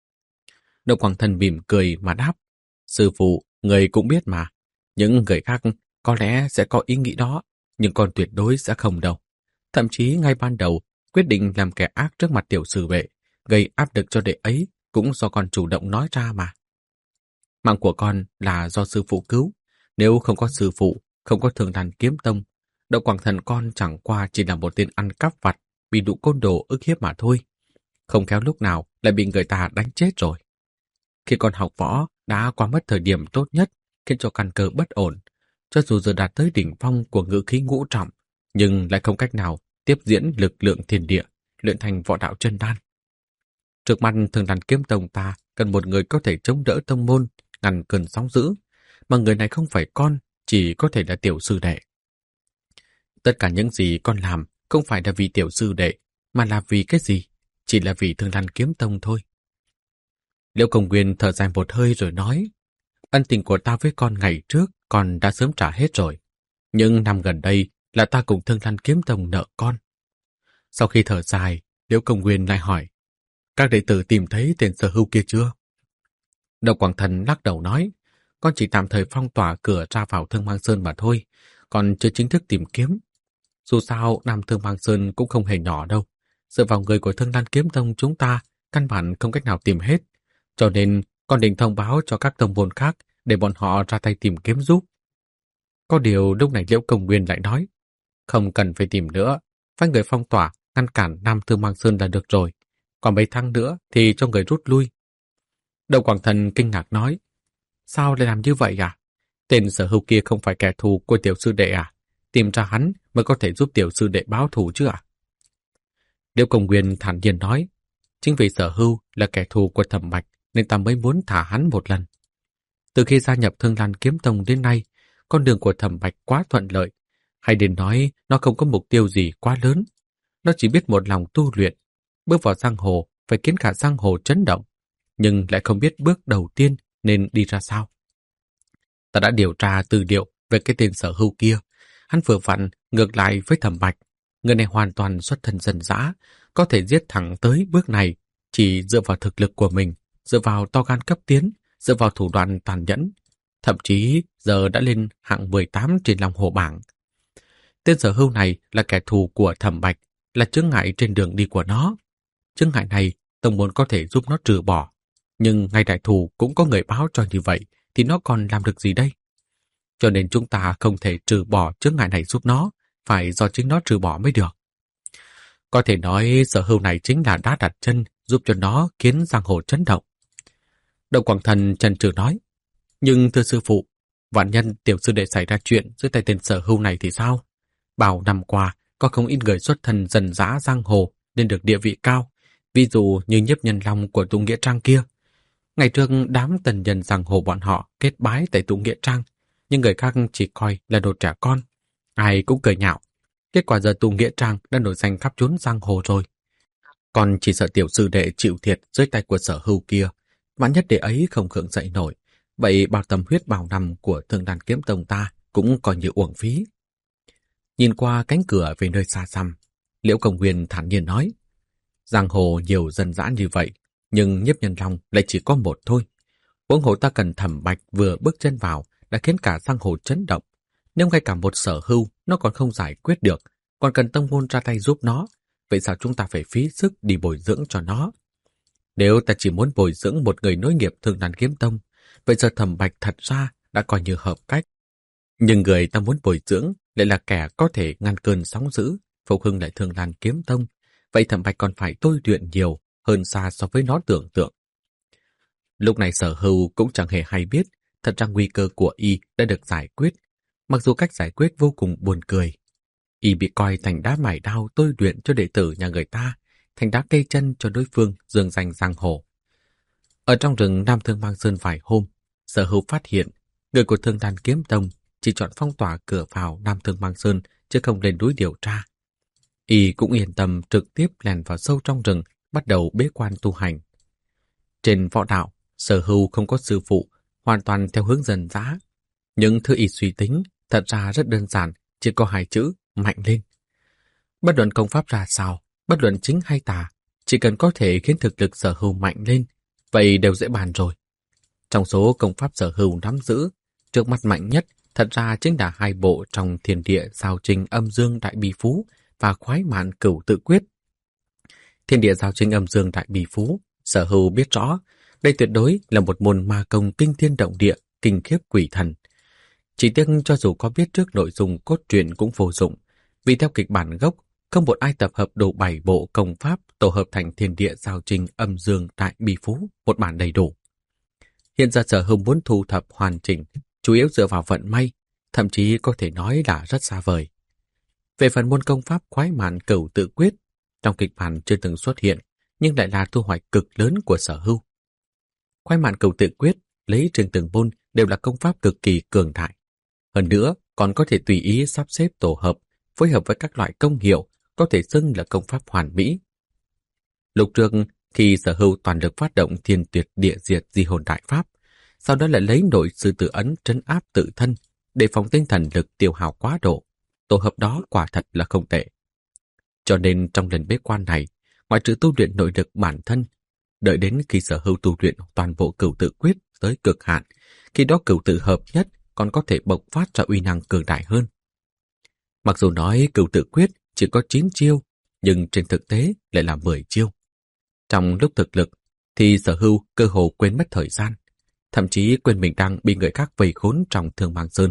Đậu Quảng Thần mỉm cười mà đáp: Sư phụ, người cũng biết mà. Những người khác có lẽ sẽ có ý nghĩ đó, nhưng con tuyệt đối sẽ không đâu. Thậm chí ngay ban đầu, quyết định làm kẻ ác trước mặt tiểu sư vệ, gây áp lực cho đệ ấy, cũng do con chủ động nói ra mà. Mạng của con là do sư phụ cứu. Nếu không có sư phụ, không có Thường Đàn Kiếm Tông, Đậu Quảng Thần con chẳng qua chỉ là một tên ăn cắp vặt, bị đủ côn đồ ức hiếp mà thôi. Không khéo lúc nào lại bị người ta đánh chết rồi. Khi con học võ, đã qua mất thời điểm tốt nhất, khiến cho căn cơ bất ổn. Cho dù giờ đạt tới đỉnh phong của ngự khí ngũ trọng, nhưng lại không cách nào tiếp diễn lực lượng thiên địa, luyện thành võ đạo chân đan. Trước mặt Thường Đàn Kiếm Tông ta cần một người có thể chống đỡ tông môn, ngăn cơn sóng dữ, mà người này không phải con, chỉ có thể là tiểu sư đệ. Tất cả những gì con làm không phải là vì tiểu sư đệ, mà là vì cái gì? Chỉ là vì Thường Đàn Kiếm Tông thôi. Liễu Công Nguyên thở dài một hơi rồi nói: Ân tình của ta với con ngày trước con đã sớm trả hết rồi. Nhưng năm gần đây là ta cùng Thương Đàn Kiếm Tông nợ con. Sau khi thở dài, Liễu Công Nguyên lại hỏi: Các đệ tử tìm thấy tên sở hữu kia chưa? Đậu Quảng Thần lắc đầu nói: Con chỉ tạm thời phong tỏa cửa ra vào Thương Mang Sơn mà thôi, còn chưa chính thức tìm kiếm. Dù sao, Nam Thương Mang Sơn cũng không hề nhỏ đâu. Dựa vào người của Thương Đàn Kiếm Tông chúng ta, căn bản không cách nào tìm hết. Cho nên, con định thông báo cho các tông môn khác để bọn họ ra tay tìm kiếm giúp. Có điều lúc này Liễu Công Nguyên lại nói: Không cần phải tìm nữa, phái người phong tỏa, ngăn cản Nam Thương Mang Sơn là được rồi. Còn mấy tháng nữa thì cho người rút lui. Đậu Quảng Thần kinh ngạc nói: Sao lại làm như vậy à? Tên sở hữu kia không phải kẻ thù của tiểu sư đệ à? Tìm ra hắn mới có thể giúp tiểu sư đệ báo thù chứ à? Liễu Công Nguyên thản nhiên nói: Chính vì sở hữu là kẻ thù của Thẩm Bạch nên ta mới muốn thả hắn một lần. Từ khi gia nhập Thương Đàn Kiếm Tông đến nay, con đường của Thẩm Bạch quá thuận lợi, hay đến nói nó không có mục tiêu gì quá lớn. Nó chỉ biết một lòng tu luyện, bước vào giang hồ phải khiến cả giang hồ chấn động, nhưng lại không biết bước đầu tiên nên đi ra sao. Ta đã điều tra tư liệu về cái tên sở hữu kia. Hắn vừa vặn ngược lại với Thẩm Bạch. Người này hoàn toàn xuất thân dân dã, có thể giết thẳng tới bước này chỉ dựa vào thực lực của mình, dựa vào to gan cấp tiến, dựa vào thủ đoạn tàn nhẫn. Thậm chí giờ đã lên hạng 18 trên Long Hồ bảng. Tên sở hữu này là kẻ thù của Thẩm Bạch, là chướng ngại trên đường đi của nó. Chướng ngại này tông môn có thể giúp nó trừ bỏ, nhưng ngay đại thù cũng có người báo cho như vậy thì nó còn làm được gì đây? Cho nên chúng ta không thể trừ bỏ chướng ngại này giúp nó, phải do chính nó trừ bỏ mới được. Có thể nói sở hữu này chính là đá đặt chân giúp cho nó khiến giang hồ chấn động. Đậu Quảng Thần chần chừ nói: Nhưng thưa sư phụ, vạn nhân tiểu sư đệ xảy ra chuyện dưới tay tên sở hữu này thì sao? Bao năm qua có không ít người xuất thân dần dã giang hồ nên được địa vị cao, ví dụ như Nhiếp Nhân Long của Tụ Nghĩa Trang kia. Ngày trước đám tần nhân giang hồ bọn họ kết bái tại Tụ Nghĩa Trang, nhưng người khác chỉ coi là đồ trẻ con, ai cũng cười nhạo. Kết quả giờ Tụ Nghĩa Trang đã nổi danh khắp chốn giang hồ rồi. Còn chỉ sợ tiểu sư đệ chịu thiệt dưới tay của sở hữu kia, vạn nhất đệ ấy không khựng dậy nổi, vậy bao tâm huyết bao năm của Thương Đàn Kiếm Tông ta cũng coi như uổng phí. Nhìn qua cánh cửa về nơi xa xăm, Liễu Công Nguyên thản nhiên nói: Giang hồ nhiều dân dã như vậy, nhưng Nhiếp Nhân Long lại chỉ có một thôi. Huống hồ ta cần Thẩm Bạch vừa bước chân vào đã khiến cả giang hồ chấn động. Nếu ngay cả một sở hữu nó còn không giải quyết được, còn cần tông môn ra tay giúp nó, vậy sao chúng ta phải phí sức đi bồi dưỡng cho nó? Nếu ta chỉ muốn bồi dưỡng một người nối nghiệp Thương Đàn Kiếm Tông, vậy giờ Thẩm Bạch thật ra đã coi như hợp cách. Nhưng người ta muốn bồi dưỡng lại là kẻ có thể ngăn cơn sóng dữ, phục hưng lại Thương Đàn Kiếm Tông, vậy Thẩm Bạch còn phải tôi luyện nhiều hơn xa so với nó tưởng tượng. Lúc này sở hữu cũng chẳng hề hay biết, thật ra nguy cơ của y đã được giải quyết, mặc dù cách giải quyết vô cùng buồn cười. Y bị coi thành đá mài đao tôi luyện cho đệ tử nhà người ta, thành đá cây chân cho đối phương dương danh giang hồ. Ở trong rừng Nam Thương Mang Sơn vài hôm, sở hữu phát hiện người của Thương Đàn Kiếm Tông chỉ chọn phong tỏa cửa vào Nam Thương Mang Sơn chứ không lên núi điều tra. Y cũng yên tâm trực tiếp lèn vào sâu trong rừng, bắt đầu bế quan tu hành. Trên võ đạo, Sở Hưu không có sư phụ, hoàn toàn theo hướng dân dã. Những thứ Y suy tính thật ra rất đơn giản, chỉ có 2 chữ: mạnh lên. Bất luận công pháp ra sao, bất luận chính hay tà, chỉ cần có thể khiến thực lực Sở Hưu mạnh lên, vậy đều dễ bàn rồi. Trong số công pháp Sở Hưu nắm giữ, trước mắt mạnh nhất thật ra chính là 2 bộ trong Thiên Địa Giao Trình Âm Dương Đại Bi Phú và Khoái Mạn Cửu Tự Quyết. Thiên Địa Giao Trình Âm Dương Đại Bi Phú, Sở Hưu biết rõ, đây tuyệt đối là một môn ma công kinh thiên động địa, kinh khiếp quỷ thần. Chỉ tiếc cho dù có biết trước nội dung cốt truyện cũng vô dụng, vì theo kịch bản gốc, không một ai tập hợp đủ 7 bộ công pháp tổ hợp thành Thiên Địa Giao Trình Âm Dương Đại Bi Phú một bản đầy đủ. Hiện giờ Sở Hưu muốn thu thập hoàn chỉnh, chủ yếu dựa vào vận may, thậm chí có thể nói là rất xa vời. Về phần môn công pháp Khoái Mạn Cửu Tự Quyết, trong kịch bản chưa từng xuất hiện, nhưng lại là thu hoạch cực lớn của Sở Hưu. Khoái Mạn Cửu Tự Quyết lấy trên từng môn đều là công pháp cực kỳ cường đại. Hơn nữa, còn có thể tùy ý sắp xếp tổ hợp, phối hợp với các loại công hiệu, có thể xưng là công pháp hoàn mỹ. Lúc trước, khi Sở Hưu toàn lực phát động Thiên Tuyệt Địa Diệt Di Hồn Đại Pháp, sau đó lại lấy nội sư tử ấn trấn áp tự thân, để phòng tinh thần lực tiêu hao quá độ, tổ hợp đó quả thật là không tệ. Cho nên trong lần bế quan này, ngoại trừ tu luyện nội lực bản thân, đợi đến khi Sở Hưu tu luyện toàn bộ Cửu Tự Quyết tới cực hạn, khi đó cửu tự hợp nhất còn có thể bộc phát ra uy năng cường đại hơn. Mặc dù nói Cửu Tự Quyết chỉ có 9 chiêu, nhưng trên thực tế lại là 10 chiêu. Trong lúc thực lực, thì Sở Hưu cơ hồ quên mất thời gian, thậm chí quên mình đang bị người khác vây khốn trong Thương Mang Sơn.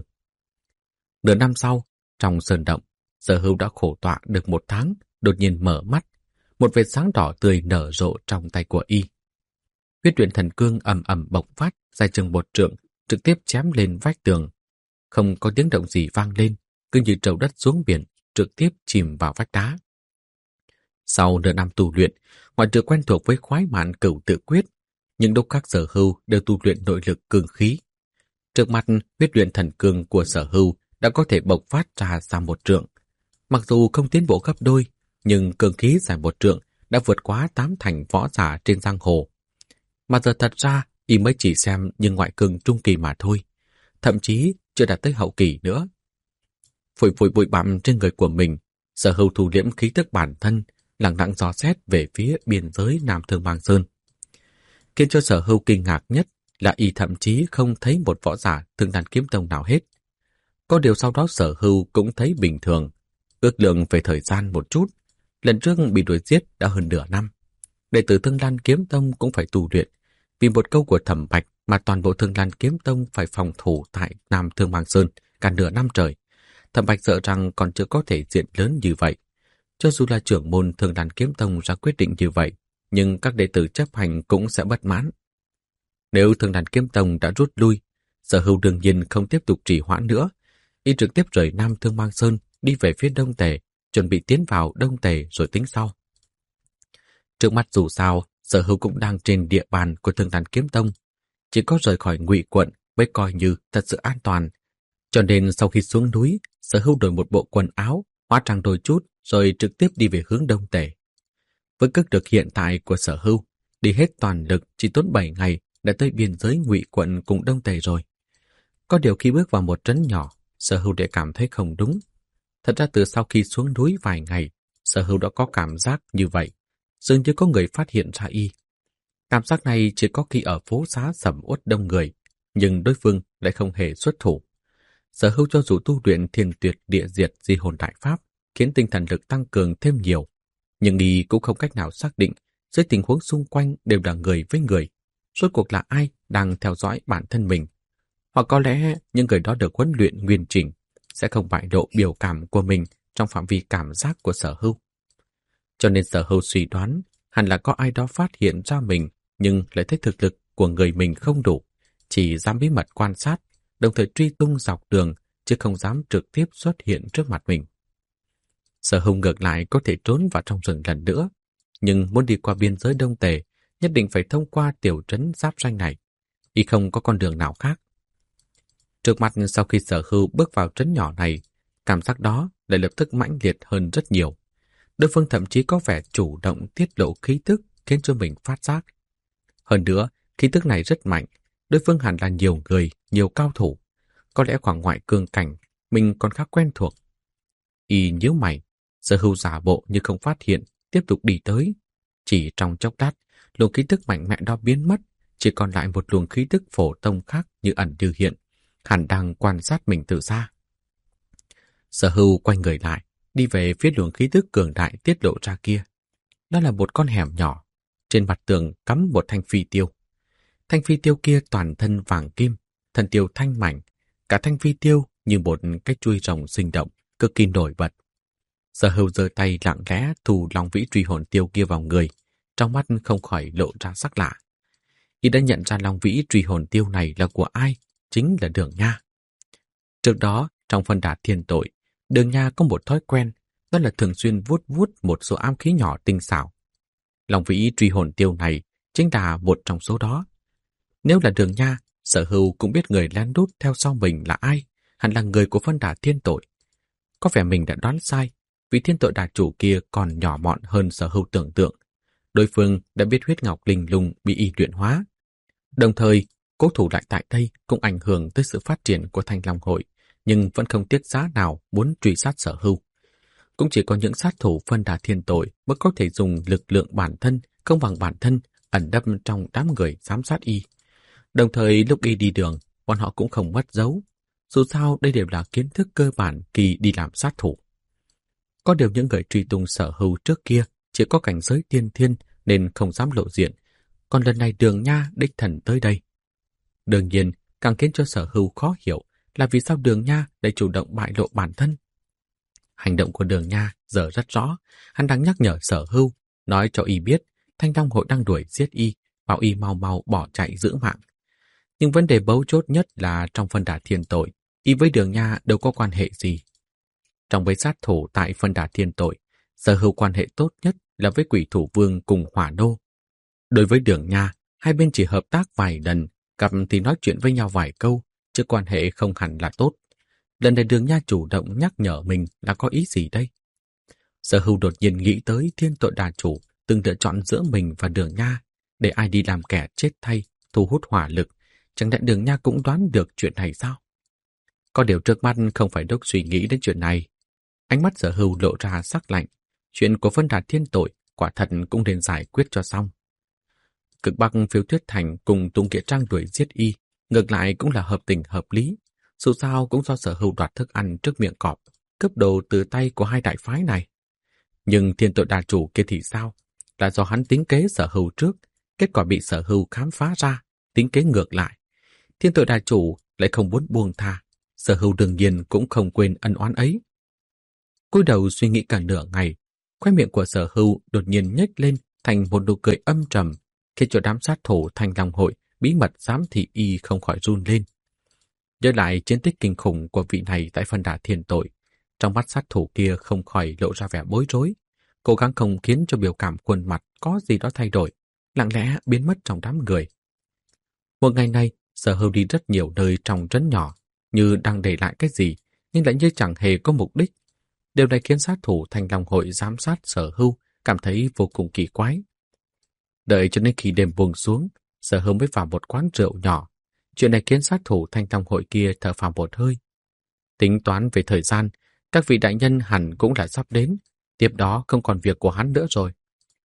Nửa năm sau, trong sơn động, Sở Hưu đã khổ tọa được 1 tháng, đột nhiên mở mắt, một vệt sáng đỏ tươi nở rộ trong tay của y. Huyết Luyện Thần Cương ầm ầm bộc phát, dài chừng 1 trượng, trực tiếp chém lên vách tường. Không có tiếng động gì vang lên, cứ như trâu đất xuống biển, trực tiếp chìm vào vách đá. Sau nửa năm tu luyện, ngoại trừ quen thuộc với Khoái Mạn Cửu Tự Quyết, nhưng đốc các Sở Hưu đều tu luyện nội lực cương khí. Trước mặt, Huyết Luyện Thần Cương của Sở Hưu đã có thể bộc phát ra 1 trượng. Mặc dù không tiến bộ gấp đôi, nhưng cương khí dài 1 trượng đã vượt quá 8 thành võ giả trên giang hồ. Mà giờ thật ra, y mới chỉ xem như ngoại cương trung kỳ mà thôi, thậm chí chưa đạt tới hậu kỳ nữa. Phủi phủi bụi bặm trên người của mình, Sở Hưu thu liễm khí tức bản thân, lặng lặng dò xét về phía biên giới Nam Thương Mang Sơn. Khiến cho Sở Hưu kinh ngạc nhất là y thậm chí không thấy một võ giả Thương Đan Kiếm Tông nào hết. Có điều sau đó Sở Hưu cũng thấy bình thường, ước lượng về thời gian một chút, lần trước bị đuổi giết đã hơn nửa năm. Đệ tử Thương Đan Kiếm Tông cũng phải tu luyện, vì một câu của Thẩm Bạch mà toàn bộ Thương Đan Kiếm Tông phải phòng thủ tại Nam Thương Mang Sơn cả nửa năm trời. Thẩm Bạch sợ rằng còn chưa có thể diện lớn như vậy. Cho dù là trưởng môn Thương Đan Kiếm Tông ra quyết định như vậy, nhưng các đệ tử chấp hành cũng sẽ bất mãn. Nếu Thương Đan Kiếm Tông đã rút lui, Sở Hưu đương nhiên không tiếp tục trì hoãn nữa. Y trực tiếp rời Nam Thương Mang Sơn đi về phía Đông Tề, chuẩn bị tiến vào Đông Tề rồi tính sau. Trước mắt dù sao, Sở Hưu cũng đang trên địa bàn của Thương Đan Kiếm Tông, chỉ có rời khỏi Ngụy quận mới coi như thật sự an toàn. Cho nên sau khi xuống núi, Sở Hưu đổi một bộ quần áo, hóa trang đôi chút rồi trực tiếp đi về hướng Đông Tề. Với cực lực hiện tại của Sở Hưu, đi hết toàn lực chỉ tốn 7 ngày đã tới biên giới Ngụy quận cùng Đông Tề rồi. Có điều khi bước vào một trấn nhỏ, Sở Hưu để cảm thấy không đúng. Thật ra từ sau khi xuống núi vài ngày, Sở Hưu đã có cảm giác như vậy, dường như có người phát hiện ra y. Cảm giác này chỉ có khi ở phố xá sầm uất đông người, nhưng đối phương lại không hề xuất thủ. Sở Hưu cho dù tu luyện Thiên Tuyệt Địa Diệt Di Hồn Đại Pháp, khiến tinh thần lực tăng cường thêm nhiều, nhưng y cũng không cách nào xác định dưới tình huống xung quanh đều là người với người, rốt cuộc là ai đang theo dõi bản thân mình. Hoặc có lẽ những người đó được huấn luyện nguyên chỉnh, sẽ không bại lộ biểu cảm của mình trong phạm vi cảm giác của Sở Hưu. Cho nên Sở Hưu suy đoán hẳn là có ai đó phát hiện ra mình, nhưng lại thấy thực lực của người mình không đủ, chỉ dám bí mật quan sát, đồng thời truy tung dọc đường, chứ không dám trực tiếp xuất hiện trước mặt mình. Sở Hưu ngược lại có thể trốn vào trong rừng lần nữa, nhưng muốn đi qua biên giới Đông Tề, nhất định phải thông qua tiểu trấn giáp ranh này, y không có con đường nào khác. Trước mặt sau khi Sở Hưu bước vào trấn nhỏ này, cảm giác đó lại lập tức mãnh liệt hơn rất nhiều. Đối phương thậm chí có vẻ chủ động tiết lộ khí tức khiến cho mình phát giác. Hơn nữa, khí tức này rất mạnh, đối phương hẳn là nhiều người, nhiều cao thủ. Có lẽ khoảng ngoại cương cảnh, mình còn khá quen thuộc. Y nhíu mày, Sở Hưu giả bộ như không phát hiện, tiếp tục đi tới. Chỉ trong chốc lát, luồng khí tức mạnh mẽ đó biến mất, chỉ còn lại một luồng khí tức phổ thông khác như ẩn như hiện, hẳn đang quan sát mình từ xa. Sở Hưu quay người lại, đi về phía luồng khí tức cường đại tiết lộ ra kia. Đó là một con hẻm nhỏ, trên mặt tường cắm một thanh phi tiêu. Thanh phi tiêu kia toàn thân vàng kim, thân tiêu thanh mảnh, cả thanh phi tiêu như một cái chuôi rồng sinh động, cực kỳ nổi bật. Sở Hưu giơ tay lặng lẽ thu Long Vĩ truy hồn tiêu kia vào người, trong mắt không khỏi lộ ra sắc lạ. Y đã nhận ra Long Vĩ truy hồn tiêu này là của ai, chính là Đường Nha. Trước đó, trong phân đà thiên tội, Đường Nha có một thói quen, đó là thường xuyên vuốt vuốt một số ám khí nhỏ tinh xảo. Long Vĩ truy hồn tiêu này chính là một trong số đó. Nếu là Đường Nha, Sở Hưu cũng biết người lén lút theo sau mình là ai, hẳn là người của phân đà thiên tội. Có vẻ mình đã đoán sai, vì thiên tội đà chủ kia còn nhỏ mọn hơn Sở Hưu tưởng tượng. Đối phương đã biết huyết ngọc linh lung bị y luyện hóa. Đồng thời, cố thủ lại tại đây cũng ảnh hưởng tới sự phát triển của Thanh Long Hội, nhưng vẫn không tiếc giá nào muốn truy sát Sở Hưu. Cũng chỉ có những sát thủ phân đà thiên tội mới có thể dùng lực lượng bản thân, không bằng bản thân, ẩn đâm trong đám người giám sát y. Đồng thời lúc y đi đường, bọn họ cũng không mất dấu. Dù sao đây đều là kiến thức cơ bản khi đi làm sát thủ. Có điều những người truy tung Sở Hưu trước kia chỉ có cảnh giới tiên thiên nên không dám lộ diện. Còn lần này Đường Nha đích thần tới đây. Đương nhiên, càng khiến cho Sở Hưu khó hiểu là vì sao Đường Nha lại chủ động bại lộ bản thân. Hành động của Đường Nha giờ rất rõ, hắn đang nhắc nhở Sở Hưu, nói cho y biết Thanh Long Hội đang đuổi giết y, bảo y mau mau bỏ chạy giữ mạng. Nhưng vấn đề bấu chốt nhất là trong phân đà thiên tội, y với Đường Nha đâu có quan hệ gì. Trong với sát thủ tại phân đà thiên tội, Sở Hưu quan hệ tốt nhất là với Quỷ Thủ Vương cùng Hỏa Nô. Đối với Đường Nha, hai bên chỉ hợp tác vài lần, gặp thì nói chuyện với nhau vài câu, chứ quan hệ không hẳn là tốt. Lần này Đường Nha chủ động nhắc nhở mình là có ý gì đây? Sở Hưu đột nhiên nghĩ tới thiên tội đà chủ từng lựa chọn giữa mình và Đường Nha, để ai đi làm kẻ chết thay, thu hút hỏa lực. Chẳng lẽ Đường Nha cũng đoán được chuyện này sao? Có điều trước mắt không phải lúc suy nghĩ đến chuyện này. Ánh mắt Sở Hưu lộ ra sắc lạnh. Chuyện của phân đà thiên tội quả thật cũng nên giải quyết cho xong. Cực Bắc Phiêu Tuyết Thành cùng Tung Nghĩa Trang đuổi giết y, ngược lại cũng là hợp tình hợp lý. Dù sao cũng do Sở Hưu đoạt thức ăn trước miệng cọp, cướp đồ từ tay của hai đại phái này. Nhưng thiên tội đà chủ kia thì sao? Là do hắn tính kế Sở Hưu trước, kết quả bị Sở Hưu khám phá ra, tính kế ngược lại. Thiên tội đà chủ lại không muốn buông tha, Sở Hưu đương nhiên cũng không quên ân oán ấy. Cúi đầu suy nghĩ cả nửa ngày, khóe miệng của Sở Hưu đột nhiên nhếch lên thành một nụ cười âm trầm, khiến cho đám sát thủ Thanh Long Hội bí mật giám thị y không khỏi run lên. Nhớ lại chiến tích kinh khủng của vị này tại phân đà thiên tội, trong mắt sát thủ kia không khỏi lộ ra vẻ bối rối, cố gắng không khiến cho biểu cảm khuôn mặt có gì đó thay đổi, lặng lẽ biến mất trong đám người. Một ngày này, Sở Hưu đi rất nhiều nơi trong trấn nhỏ, như đang để lại cái gì, nhưng lại như chẳng hề có mục đích. Điều này khiến sát thủ Thanh Long Hội giám sát Sở Hưu cảm thấy vô cùng kỳ quái. Đợi cho đến khi đêm buông xuống, Sở Hưu mới vào một quán rượu nhỏ. Chuyện này khiến sát thủ Thanh Long Hội kia thở phào một hơi. Tính toán về thời gian, các vị đại nhân hẳn cũng là sắp đến, tiếp đó không còn việc của hắn nữa rồi.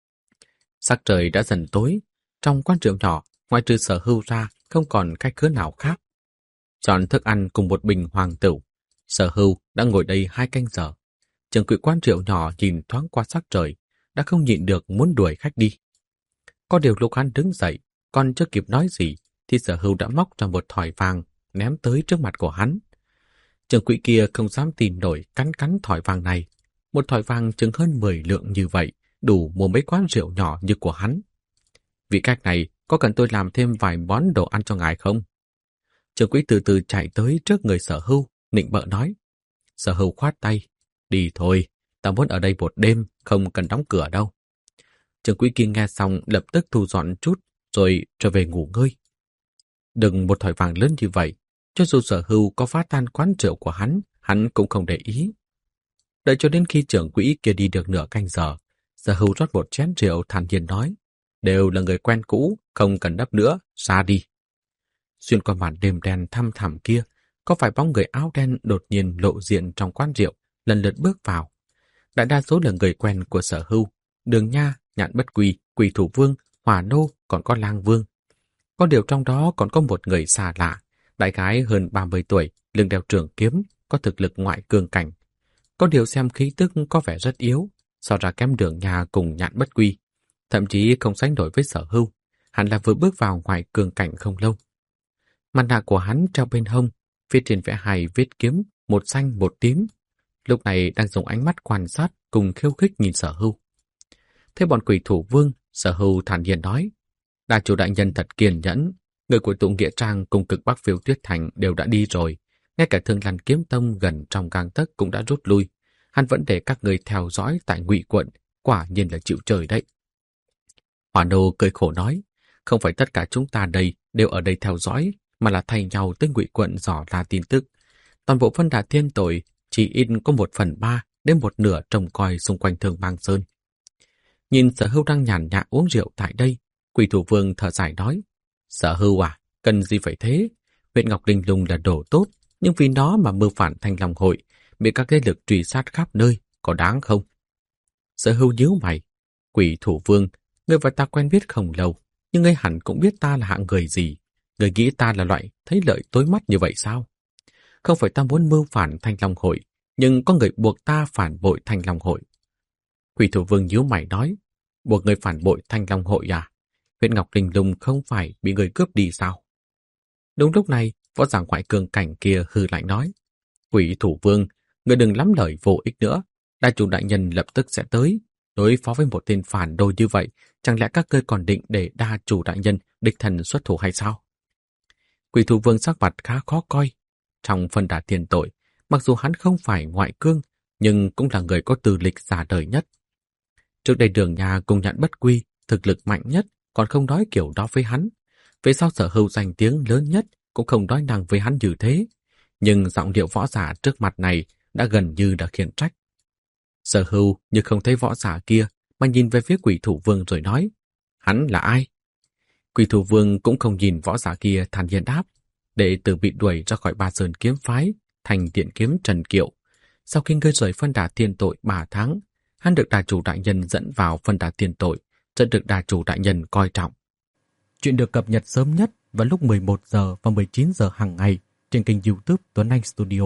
Sắc trời đã dần tối, trong quán rượu nhỏ, ngoài trừ Sở Hưu ra, không còn khách khứa nào khác. Chọn thức ăn cùng một bình hoàng tửu, Sở Hưu đã ngồi đây 2 canh giờ. Trưởng quỹ quán rượu nhỏ nhìn thoáng qua sắc trời, đã không nhịn được muốn đuổi khách đi. Có điều lúc hắn đứng dậy, còn chưa kịp nói gì, thì Sở Hưu đã móc ra một thỏi vàng, ném tới trước mặt của hắn. Trưởng quỹ kia không dám tin nổi cắn thỏi vàng này. Một thỏi vàng chừng hơn 10 lượng như vậy, đủ mua mấy quán rượu nhỏ như của hắn. Vị khách này, có cần tôi làm thêm vài món đồ ăn cho ngài không? Trưởng quỹ từ từ chạy tới trước người Sở Hưu, nịnh bợ nói. Sở Hưu khoát tay. Đi thôi, ta muốn ở đây một đêm, không cần đóng cửa đâu. Trưởng quỹ kia nghe xong lập tức thu dọn chút, rồi trở về ngủ ngơi. Đừng một thỏi vàng lớn như vậy, cho dù Sở Hưu có phá tan quán rượu của hắn cũng không để ý. Đợi cho đến khi trưởng quỹ kia đi được nửa canh giờ, Sở Hưu rót một chén rượu thản nhiên nói, đều là người quen cũ, không cần đắp nữa, ra đi. Xuyên qua màn đêm đen thăm thẳm kia, có vài bóng người áo đen đột nhiên lộ diện trong quán rượu, lần lượt bước vào. Đại đa số là người quen của Sở Hưu, Đường Nha, Nhạn Bất Quỳ, Quỷ Thủ Vương, Hỏa Nô, còn có Lang Vương. Có điều trong đó còn có một người xa lạ, đại gái hơn 30 tuổi, lưng đeo trường kiếm, có thực lực ngoại cường cảnh. Có điều xem khí tức có vẻ rất yếu, so ra kém Đường Nha cùng Nhạn Bất Quy, thậm chí không sánh nổi với Sở Hưu, hẳn là vừa bước vào ngoại cường cảnh không lâu. Mặt nạ của hắn treo bên hông, phía trên vẽ hai vết kiếm, một xanh một tím. Lúc này đang dùng ánh mắt quan sát cùng khiêu khích nhìn Sở Hưu. Thế bọn Quỷ Thủ Vương, Sở Hưu thản nhiên nói, Đa chủ đại nhân thật kiên nhẫn, người của tụ Nghĩa Trang cùng Cực Bắc Phiêu Tuyết Thành đều đã đi rồi, ngay cả Thương Lan Kiếm Tông gần trong gang tấc cũng đã rút lui. Hắn vẫn để các người theo dõi tại Ngụy quận, quả nhiên là chịu trời đấy. Hỏa Nô cười khổ nói, không phải tất cả chúng ta đây đều ở đây theo dõi, mà là thay nhau tới Ngụy quận dò la tin tức. Toàn bộ phân đà thiên tội chỉ in có 1/3 đến 1/2 trông coi xung quanh Thường Mang Sơn. Nhìn Sở Hưu đang nhàn nhã uống rượu tại đây, Quỷ Thủ Vương thở dài nói, Sở Hưu à, cần gì phải thế? Huyện Ngọc Linh Lung là đồ tốt, nhưng vì nó mà mưu phản Thanh Long Hội, bị các thế lực truy sát khắp nơi, có đáng không? Sở Hưu nhíu mày, Quỷ Thủ Vương, ngươi và ta quen biết không lâu, nhưng ngươi hẳn cũng biết ta là hạng người gì. Ngươi nghĩ ta là loại thấy lợi tối mắt như vậy sao? Không phải ta muốn mưu phản Thanh Long Hội, nhưng có người buộc ta phản bội Thanh Long Hội. Quỷ Thủ Vương nhíu mày nói, buộc người phản bội Thanh Long Hội à? Huyện Ngọc Linh Lung không phải bị người cướp đi sao? Đúng lúc này, võ giả ngoại cường cảnh kia hừ lạnh nói, Quỷ Thủ Vương, người đừng lắm lời vô ích nữa. Đại chủ đại nhân lập tức sẽ tới. Đối phó với một tên phản đồ như vậy, chẳng lẽ các ngươi còn định để đa chủ đại nhân đích thần xuất thủ hay sao? Quỷ Thủ Vương sắc mặt khá khó coi. Trong phân đà tiền tội, mặc dù hắn không phải ngoại cương, nhưng cũng là người có tư lịch già đời nhất. Trước đây Đường Nha cùng Nhạn Bất Quy, thực lực mạnh nhất, còn không nói kiểu đó với hắn. Về sau Sở Hưu danh tiếng lớn nhất, cũng không nói năng với hắn như thế. Nhưng giọng điệu võ giả trước mặt này đã gần như đã khiển trách. Sở Hưu như không thấy võ giả kia, mà nhìn về phía Quỷ Thủ Vương rồi nói, hắn là ai? Quỷ Thủ Vương cũng không nhìn võ giả kia, thản nhiên đáp, đệ tử bị đuổi ra khỏi Ba Sơn kiếm phái, thành Điện Kiếm Trần Kiệu. Sau khi ngươi rời phân đà tiền tội 3 tháng, hắn được đà chủ đại nhân dẫn vào phân đà tiền tội, rất được đà chủ đại nhân coi trọng. Chuyện được cập nhật sớm nhất vào lúc 11 giờ và 19 giờ hàng ngày trên kênh YouTube Tuấn Anh Studio.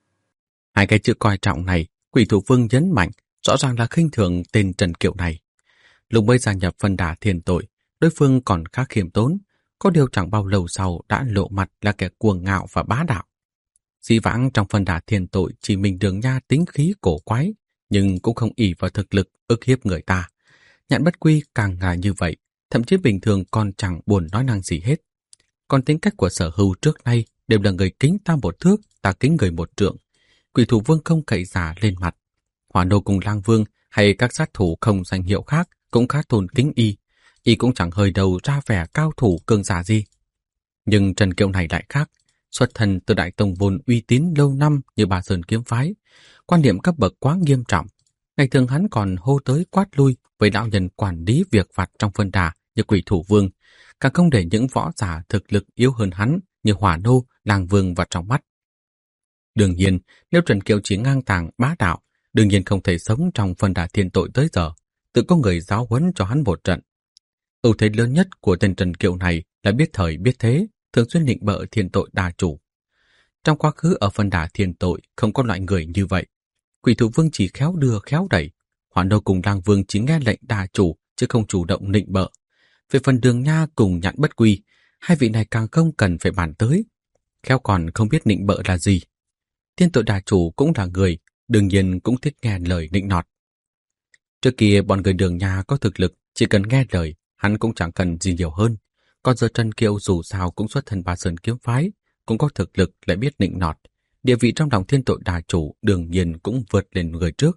Hai cái chữ coi trọng này, Quỷ Thủ Vương nhấn mạnh, rõ ràng là khinh thường tên Trần Kiệu này. Lúc mới gia nhập phân đà thiên tội, đối phương còn khá khiêm tốn, có điều chẳng bao lâu sau đã lộ mặt là kẻ cuồng ngạo và bá đạo. Dĩ vãng trong phân đà thiên tội chỉ mình Đường Nha tính khí cổ quái, nhưng cũng không ỷ vào thực lực ức hiếp người ta. Nhạn Bất Quy càng là như vậy, thậm chí bình thường còn chẳng buồn nói năng gì hết. Còn tính cách của Sở Hưu trước nay đều là người kính ta một thước, ta kính người một trượng. Quỷ Thủ Vương không cậy giả lên mặt. Hỏa Nô cùng Lang Vương hay các sát thủ không danh hiệu khác cũng khá tôn kính y cũng chẳng hơi đầu ra vẻ cao thủ cường giả gì. Nhưng Trần Kiệu này lại khác, xuất thân từ đại tông môn uy tín lâu năm như Ba Sơn kiếm phái, quan niệm cấp bậc quá nghiêm trọng. Ngày thường hắn còn hô tới quát lui với lão nhân quản lý việc vặt trong phân đà như Quỷ Thủ Vương, càng không để những võ giả thực lực yếu hơn hắn như Hỏa Nô, Lang Vương vào trong mắt. Đương nhiên, nếu Trần Kiệu chỉ ngang tàng bá đạo, đương nhiên không thể sống trong phân đà thiên tội tới giờ, tự có người giáo huấn cho hắn một trận. Ưu thế lớn nhất của tên Trần Kiệu này là biết thời biết thế, thường xuyên nịnh bợ thiên tội đà chủ. Trong quá khứ ở phân đà thiên tội không có loại người như vậy. Quỷ Thủ Vương chỉ khéo đưa khéo đẩy, Hỏa Nô cùng Lang Vương chỉ nghe lệnh đà chủ chứ không chủ động nịnh bợ. Về phần Đường Nha cùng Nhạn Bất Quy, hai vị này càng không cần phải bàn tới, khéo còn không biết nịnh bợ là gì. Thiên tội đà chủ cũng là người, đương nhiên cũng thích nghe lời nịnh nọt. Trước kia bọn người Đường Nha có thực lực, chỉ cần nghe lời, hắn cũng chẳng cần gì nhiều hơn. Còn giờ Trần Kiệu dù sao cũng xuất thân Ba Sơn kiếm phái, cũng có thực lực lại biết nịnh nọt, địa vị trong lòng thiên tội đà chủ đương nhiên cũng vượt lên người trước.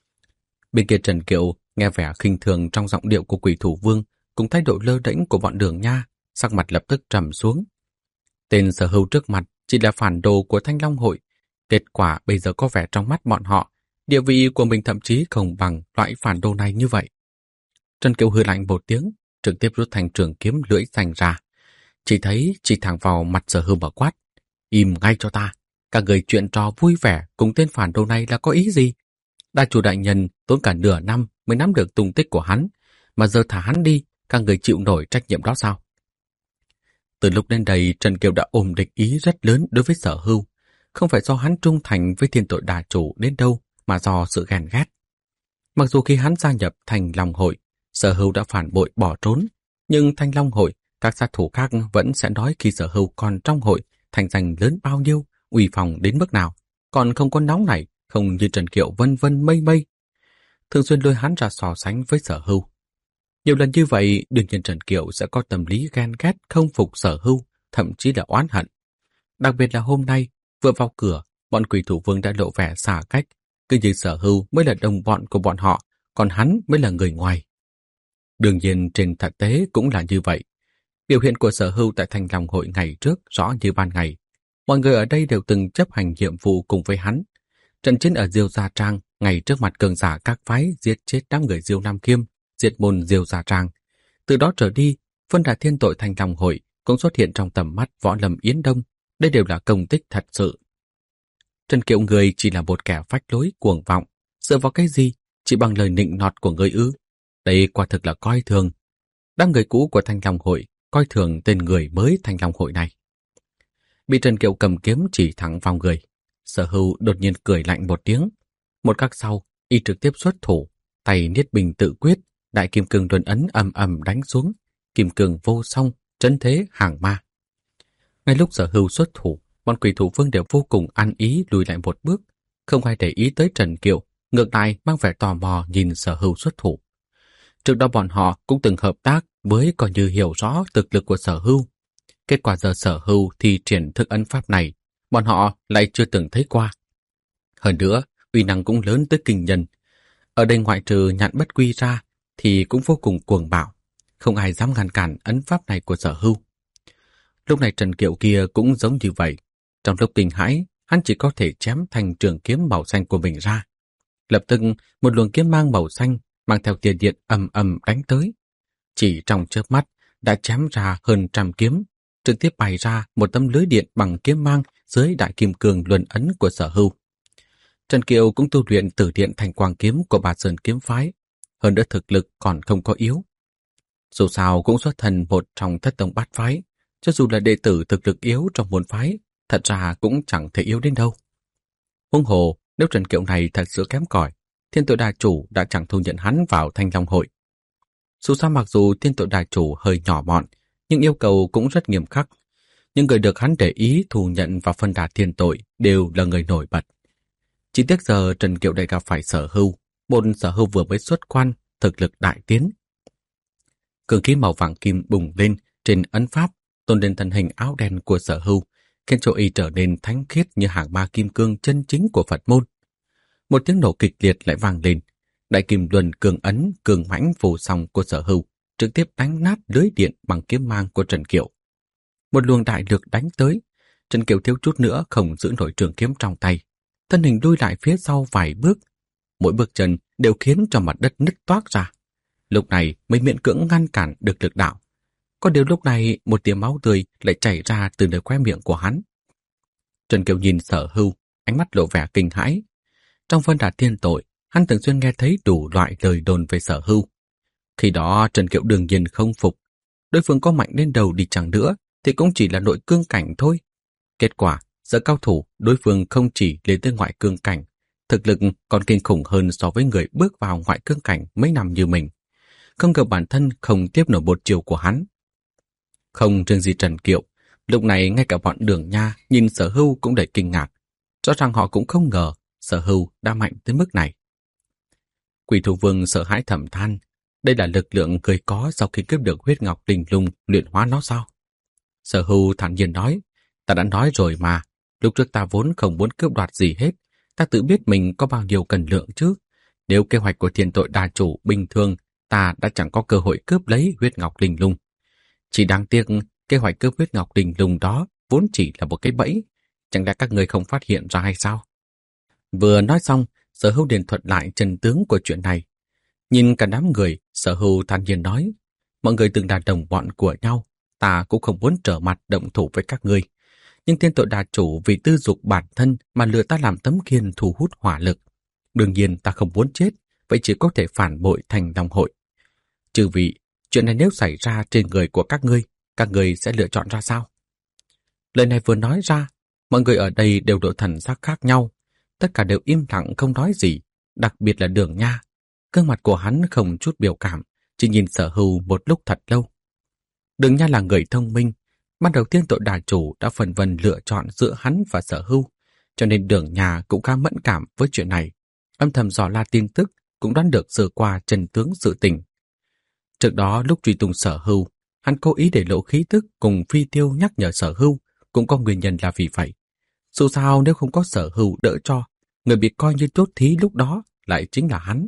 Bên kia Trần Kiệu nghe vẻ khinh thường trong giọng điệu của Quỷ Thủ Vương, cùng thái độ lơ đễnh của bọn Đường Nha, sắc mặt lập tức trầm xuống. Tên Sở Hưu trước mặt chỉ là phản đồ của Thanh Long Hội, kết quả bây giờ có vẻ trong mắt bọn họ, Địa vị của mình thậm chí không bằng loại phản đồ này như vậy. Trần Kiều hừ lạnh một tiếng, trực tiếp rút thanh trường kiếm lưỡi xanh ra. Chỉ thẳng vào mặt Sở Hưu mà quát. Im ngay cho ta, các người chuyện trò vui vẻ cùng tên phản đồ này là có ý gì? Đa chủ đại nhân tốn cả nửa năm mới nắm được tung tích của hắn, mà giờ thả hắn đi, các người chịu nổi trách nhiệm đó sao? Từ lúc đến đây, Trần Kiều đã ôm địch ý rất lớn đối với Sở Hưu, không phải do hắn trung thành với thiên tội đà chủ đến đâu, mà do sự ghen ghét. Mặc dù khi hắn gia nhập Thanh Long Hội, Sở Hưu đã phản bội bỏ trốn, nhưng Thanh Long Hội, các sát thủ khác vẫn sẽ nói khi Sở Hưu còn trong hội, thành danh lớn bao nhiêu, uy phong đến mức nào, còn không có nóng nảy, không như Trần Kiều vân vân mây mây. Thường xuyên lôi hắn ra so sánh với Sở Hưu. Nhiều lần như vậy, đương nhiên Trần Kiều sẽ có tâm lý ghen ghét, không phục Sở Hưu, thậm chí là oán hận. Đặc biệt là hôm nay, vừa vào cửa, bọn quỷ thủ vương đã lộ vẻ xa cách, cứ như Sở Hưu mới là đồng bọn của bọn họ, còn hắn mới là người ngoài. Đương nhiên trên thực tế cũng là như vậy. Biểu hiện của Sở Hưu tại Thanh Long Hội ngày trước rõ như ban ngày. Mọi người ở đây đều từng chấp hành nhiệm vụ cùng với hắn. Trận chiến ở Diêu Gia Trang, ngay trước mặt cường giả các phái giết chết đám người Diêu Nam Kiêm, diệt môn Diêu Gia Trang. Từ đó trở đi, phân đà thiên tội Thanh Long Hội cũng xuất hiện trong tầm mắt Võ Lâm Yến Đông. Đây đều là công tích thật sự. Trần Kiều người chỉ là một kẻ phách lối cuồng vọng, dựa vào cái gì, chỉ bằng lời nịnh nọt của người ư? Đây quả thực là coi thường. Đám người cũ của Thanh Long Hội coi thường tên người mới Thanh Long Hội này. Bị Trần Kiều cầm kiếm chỉ thẳng vào người, Sở Hưu đột nhiên cười lạnh một tiếng. Một khắc sau, y trực tiếp xuất thủ, tay niết bình tự quyết, đại kim cương luân ấn ầm ầm đánh xuống, kim cương vô song, trấn thế hàng ma. Ngay lúc Sở Hưu xuất thủ, bọn quỷ thủ vương đều vô cùng ăn ý lùi lại một bước, không ai để ý tới Trần Kiều, ngược lại mang vẻ tò mò nhìn Sở Hưu xuất thủ. Trước đó bọn họ cũng từng hợp tác với coi như hiểu rõ thực lực của Sở Hưu. Kết quả giờ Sở Hưu thi triển thức ấn pháp này, bọn họ lại chưa từng thấy qua. Hơn nữa, uy năng cũng lớn tới kinh nhân. Ở đây ngoại trừ Nhạn Bất Quy ra thì cũng vô cùng cuồng bạo, không ai dám ngăn cản ấn pháp này của Sở Hưu. Lúc này Trần Kiều kia cũng giống như vậy. Trong lúc kinh hãi, hắn chỉ có thể chém thành trường kiếm màu xanh của mình ra. Lập tức, một luồng kiếm mang màu xanh mang theo tia điện ầm ầm đánh tới. Chỉ trong chớp mắt đã chém ra hơn 100 kiếm, trực tiếp bày ra một tấm lưới điện bằng kiếm mang dưới đại kim cương luân ấn của Sở Hưu. Trần Kiều cũng tu luyện Tử Điện Thanh Quang kiếm của Bà Sơn kiếm phái, hơn nữa thực lực còn không có yếu. Dù sao cũng xuất thân một trong thất tông bát phái, cho dù là đệ tử thực lực yếu trong môn phái, thật ra cũng chẳng thể yếu đến đâu. Huống hồ, nếu Trần Kiều này thật sự kém cỏi, thiên tội đà chủ đã chẳng thu nhận hắn vào Thanh Long Hội. Dù sao mặc dù thiên tội đà chủ hơi nhỏ mọn, nhưng yêu cầu cũng rất nghiêm khắc. Những người được hắn để ý thu nhận vào phân đà thiên tội đều là người nổi bật. Chỉ tiếc giờ Trần Kiều lại gặp phải Sở Hưu, một Sở Hưu vừa mới xuất quan, thực lực đại tiến. Cường khí màu vàng kim bùng lên trên ấn pháp, tôn lên thân hình áo đen của Sở Hưu, khiến cho y trở nên thánh khiết như hàng ma kim cương chân chính của Phật môn. Một tiếng nổ kịch liệt lại vang lên, đại kim luân cường ấn cường mãnh vô song của Sở Hưu trực tiếp đánh nát lưới điện bằng kiếm mang của Trần Kiều. Một luồng đại lực đánh tới, Trần Kiều thiếu chút nữa không giữ nổi trường kiếm trong tay, thân hình lùi lại phía sau vài bước, mỗi bước chân đều khiến cho mặt đất nứt toác ra. Lúc này mới miễn cưỡng ngăn cản được lực đạo. Có điều lúc này một tia máu tươi lại chảy ra từ nơi khóe miệng của hắn. Trần Kiều nhìn Sở Hưu, ánh mắt lộ vẻ kinh hãi. Trong phân đà thiên tội, hắn thường xuyên nghe thấy đủ loại lời đồn về Sở Hưu. Khi đó Trần Kiều đương nhiên không phục. Đối phương có mạnh đến đầu đi chẳng nữa thì cũng chỉ là nội cương cảnh thôi. Kết quả, giữa cao thủ, đối phương không chỉ lên tới ngoại cương cảnh, thực lực còn kinh khủng hơn so với người bước vào ngoại cương cảnh mấy năm như mình. Không ngờ bản thân không tiếp nổi một chiều của hắn. Không riêng gì Trần Kiều, lúc này ngay cả bọn Đường Nha nhìn Sở Hưu cũng đầy kinh ngạc. Rõ ràng họ cũng không ngờ Sở Hưu đã mạnh tới mức này. Quỷ thủ vương sợ hãi thầm than, đây là lực lượng người có sau khi cướp được huyết ngọc linh lung luyện hóa nó sao? Sở Hưu thản nhiên nói, ta đã nói rồi mà, lúc trước ta vốn không muốn cướp đoạt gì hết, ta tự biết mình có bao nhiêu cần lượng chứ. Nếu kế hoạch của thiên tội đà chủ bình thường, ta đã chẳng có cơ hội cướp lấy huyết ngọc linh lung. Chỉ đáng tiếc, kế hoạch cướp huyết ngọc linh lung đó vốn chỉ là một cái bẫy, chẳng lẽ các người không phát hiện ra hay sao? Vừa nói xong, Sở Hưu liền thuật lại chân tướng của chuyện này. Nhìn cả đám người, Sở Hưu thản nhiên nói, mọi người từng là đồng bọn của nhau, ta cũng không muốn trở mặt động thủ với các ngươi. Nhưng thiên tội đà chủ vì tư dục bản thân mà lừa ta làm tấm khiên thu hút hỏa lực. Đương nhiên ta không muốn chết, vậy chỉ có thể phản bội thành đồng hội. Chư vị, chuyện này nếu xảy ra trên người của các ngươi sẽ lựa chọn ra sao? Lời này vừa nói ra, mọi người ở đây đều độ thần sắc khác nhau. Tất cả đều im lặng không nói gì, đặc biệt là Đường Nha. Gương mặt của hắn không chút biểu cảm, chỉ nhìn Sở Hưu một lúc thật lâu. Đường Nha là người thông minh. Ban đầu thiên tội đà chủ đã phần vân lựa chọn giữa hắn và Sở Hưu, cho nên Đường Nha cũng khá mẫn cảm với chuyện này. Âm thầm dò la tin tức, cũng đoán được sơ qua chân tướng sự tình. Trước đó lúc truy tung Sở Hưu, hắn cố ý để lộ khí tức cùng Phi Tiêu nhắc nhở Sở Hưu, cũng có nguyên nhân là vì vậy. Dù sao nếu không có Sở Hưu đỡ cho, người bị coi như chốt thí lúc đó lại chính là hắn.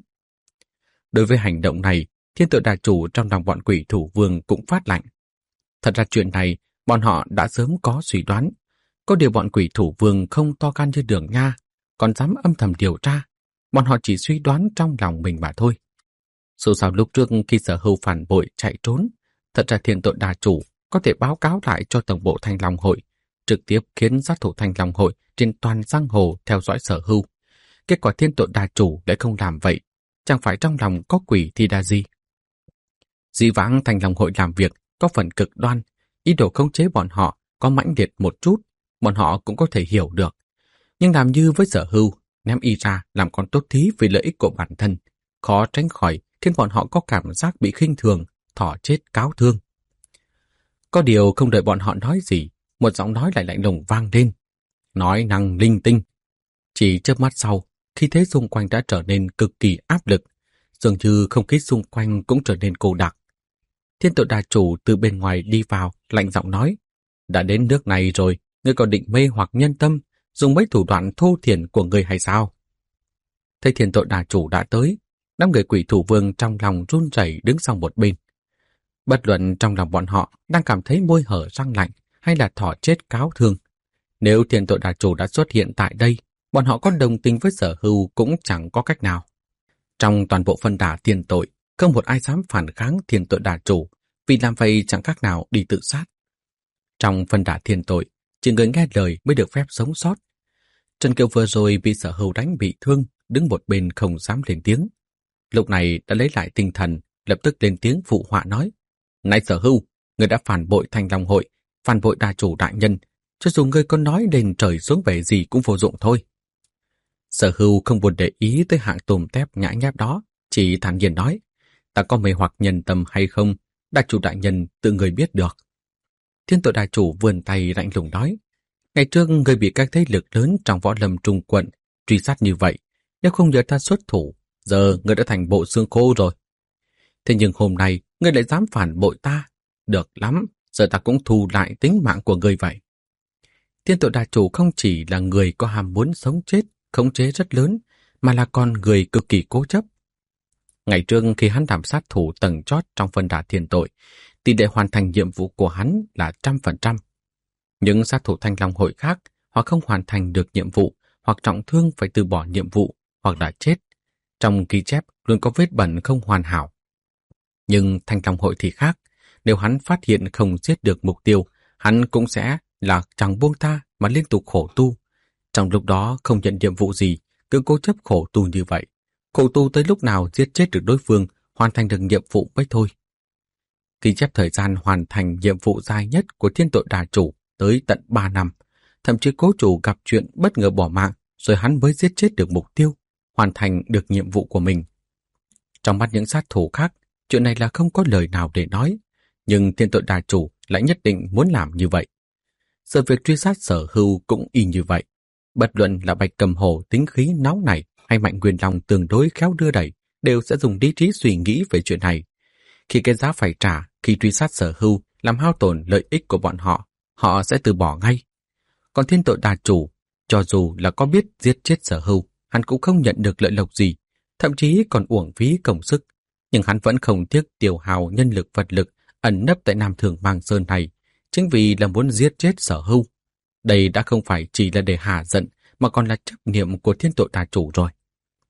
Đối với hành động này, thiên tội đà chủ trong lòng bọn quỷ thủ vương cũng phát lạnh. Thật ra chuyện này, bọn họ đã sớm có suy đoán. Có điều bọn quỷ thủ vương không to gan như Đường Nha, còn dám âm thầm điều tra. Bọn họ chỉ suy đoán trong lòng mình mà thôi. Dù sao lúc trước khi Sở Hưu phản bội chạy trốn, thật ra thiên tội đà chủ có thể báo cáo lại cho tổng bộ Thanh Long Hội, trực tiếp khiến sát thủ Thanh Long Hội trên toàn giang hồ theo dõi Sở Hưu. Kết quả thiên tội đà chủ lại không làm vậy, chẳng phải trong lòng có quỷ thì đa gì. Dĩ vãng Thanh Long Hội làm việc có phần cực đoan, ý đồ khống chế bọn họ có mãnh liệt một chút, bọn họ cũng có thể hiểu được. Nhưng làm như với Sở Hưu, ném y ra làm con tốt thí vì lợi ích của bản thân, khó tránh khỏi khiến bọn họ có cảm giác bị khinh thường, thỏ chết cáo thương. Có điều không đợi bọn họ nói gì, một giọng nói lại lạnh lùng vang lên. Nói năng linh tinh. Chỉ chớp mắt sau, khí thế xung quanh đã trở nên cực kỳ áp lực, dường như không khí xung quanh cũng trở nên cô đặc. Thiên tội đà chủ từ bên ngoài đi vào, lạnh giọng nói, đã đến nước này rồi, ngươi còn định mê hoặc nhân tâm, dùng mấy thủ đoạn thô thiển của ngươi hay sao? Thấy thiên tội đà chủ đã tới, đám người quỷ thủ vương trong lòng run rẩy đứng sang một bên. Bất luận trong lòng bọn họ đang cảm thấy môi hở răng lạnh hay là thỏ chết cáo thương. Nếu thiên tội đà chủ đã xuất hiện tại đây, bọn họ có đồng tình với Sở Hưu cũng chẳng có cách nào. Trong toàn bộ phân đà thiên tội, không một ai dám phản kháng thiên tội đà chủ, vì làm vậy chẳng khác nào đi tự sát. Trong phân đà thiên tội, chỉ người nghe lời mới được phép sống sót. Trần Kiều vừa rồi bị Sở Hưu đánh bị thương, đứng một bên không dám lên tiếng. Lúc này đã lấy lại tinh thần, lập tức lên tiếng phụ họa nói, này Sở Hưu, người đã phản bội Thanh Long Hội, phản bội đà chủ đại nhân, cho dù ngươi có nói đền trời xuống về gì cũng vô dụng thôi. Sở Hưu không buồn để ý tới hạng tôm tép nhãi nhép đó, chỉ thản nhiên nói, ta có mê hoặc nhân tâm hay không, đà chủ đại nhân tự người biết được. Thiên tội đà chủ vươn tay lạnh lùng nói, ngày trước ngươi bị các thế lực lớn trong võ lâm trung quận truy sát như vậy, nếu không nhờ ta xuất thủ, giờ ngươi đã thành bộ xương khô rồi. Thế nhưng hôm nay ngươi lại dám phản bội ta, được lắm, giờ ta cũng thu lại tính mạng của ngươi vậy. Thiên tội đà chủ không chỉ là người có ham muốn sống chết, khống chế rất lớn, mà là con người cực kỳ cố chấp. Ngày trước khi hắn làm sát thủ tầng chót trong phân đà thiên tội, tỷ lệ hoàn thành nhiệm vụ của hắn là 100%. Những sát thủ Thanh Long Hội khác hoặc không hoàn thành được nhiệm vụ, hoặc trọng thương phải từ bỏ nhiệm vụ, hoặc đã chết. Trong ghi chép luôn có vết bẩn không hoàn hảo. Nhưng Thanh Long Hội thì khác, nếu hắn phát hiện không giết được mục tiêu, hắn cũng sẽ là chẳng buông tha mà liên tục khổ tu. Trong lúc đó không nhận nhiệm vụ gì, cứ cố chấp khổ tu như vậy. Khổ tu tới lúc nào giết chết được đối phương, hoàn thành được nhiệm vụ mới thôi. Ghi chép thời gian hoàn thành nhiệm vụ dài nhất của thiên tội đà chủ tới tận 3 năm. Thậm chí cố chủ gặp chuyện bất ngờ bỏ mạng, rồi hắn mới giết chết được mục tiêu, hoàn thành được nhiệm vụ của mình. Trong mắt những sát thủ khác, chuyện này là không có lời nào để nói, nhưng thiên tội đà chủ lại nhất định muốn làm như vậy. Sự việc truy sát Sở Hưu cũng y như vậy. Bất luận là Bạch Cầm Hổ tính khí nóng này hay Mạnh Nguyên Long tương đối khéo đưa đẩy, đều sẽ dùng lý trí suy nghĩ về chuyện này. Khi cái giá phải trả khi truy sát Sở Hưu làm hao tổn lợi ích của bọn họ, họ sẽ từ bỏ ngay. Còn thiên tội đà chủ, cho dù là có biết giết chết Sở Hưu, hắn cũng không nhận được lợi lộc gì, thậm chí còn uổng phí công sức. Nhưng hắn vẫn không tiếc tiêu hao nhân lực vật lực ẩn nấp tại Nam Thường Mang Sơn này, chính vì là muốn giết chết Sở Hưu. Đây đã không phải chỉ là để hạ giận, mà còn là chấp niệm của thiên tội đà chủ rồi.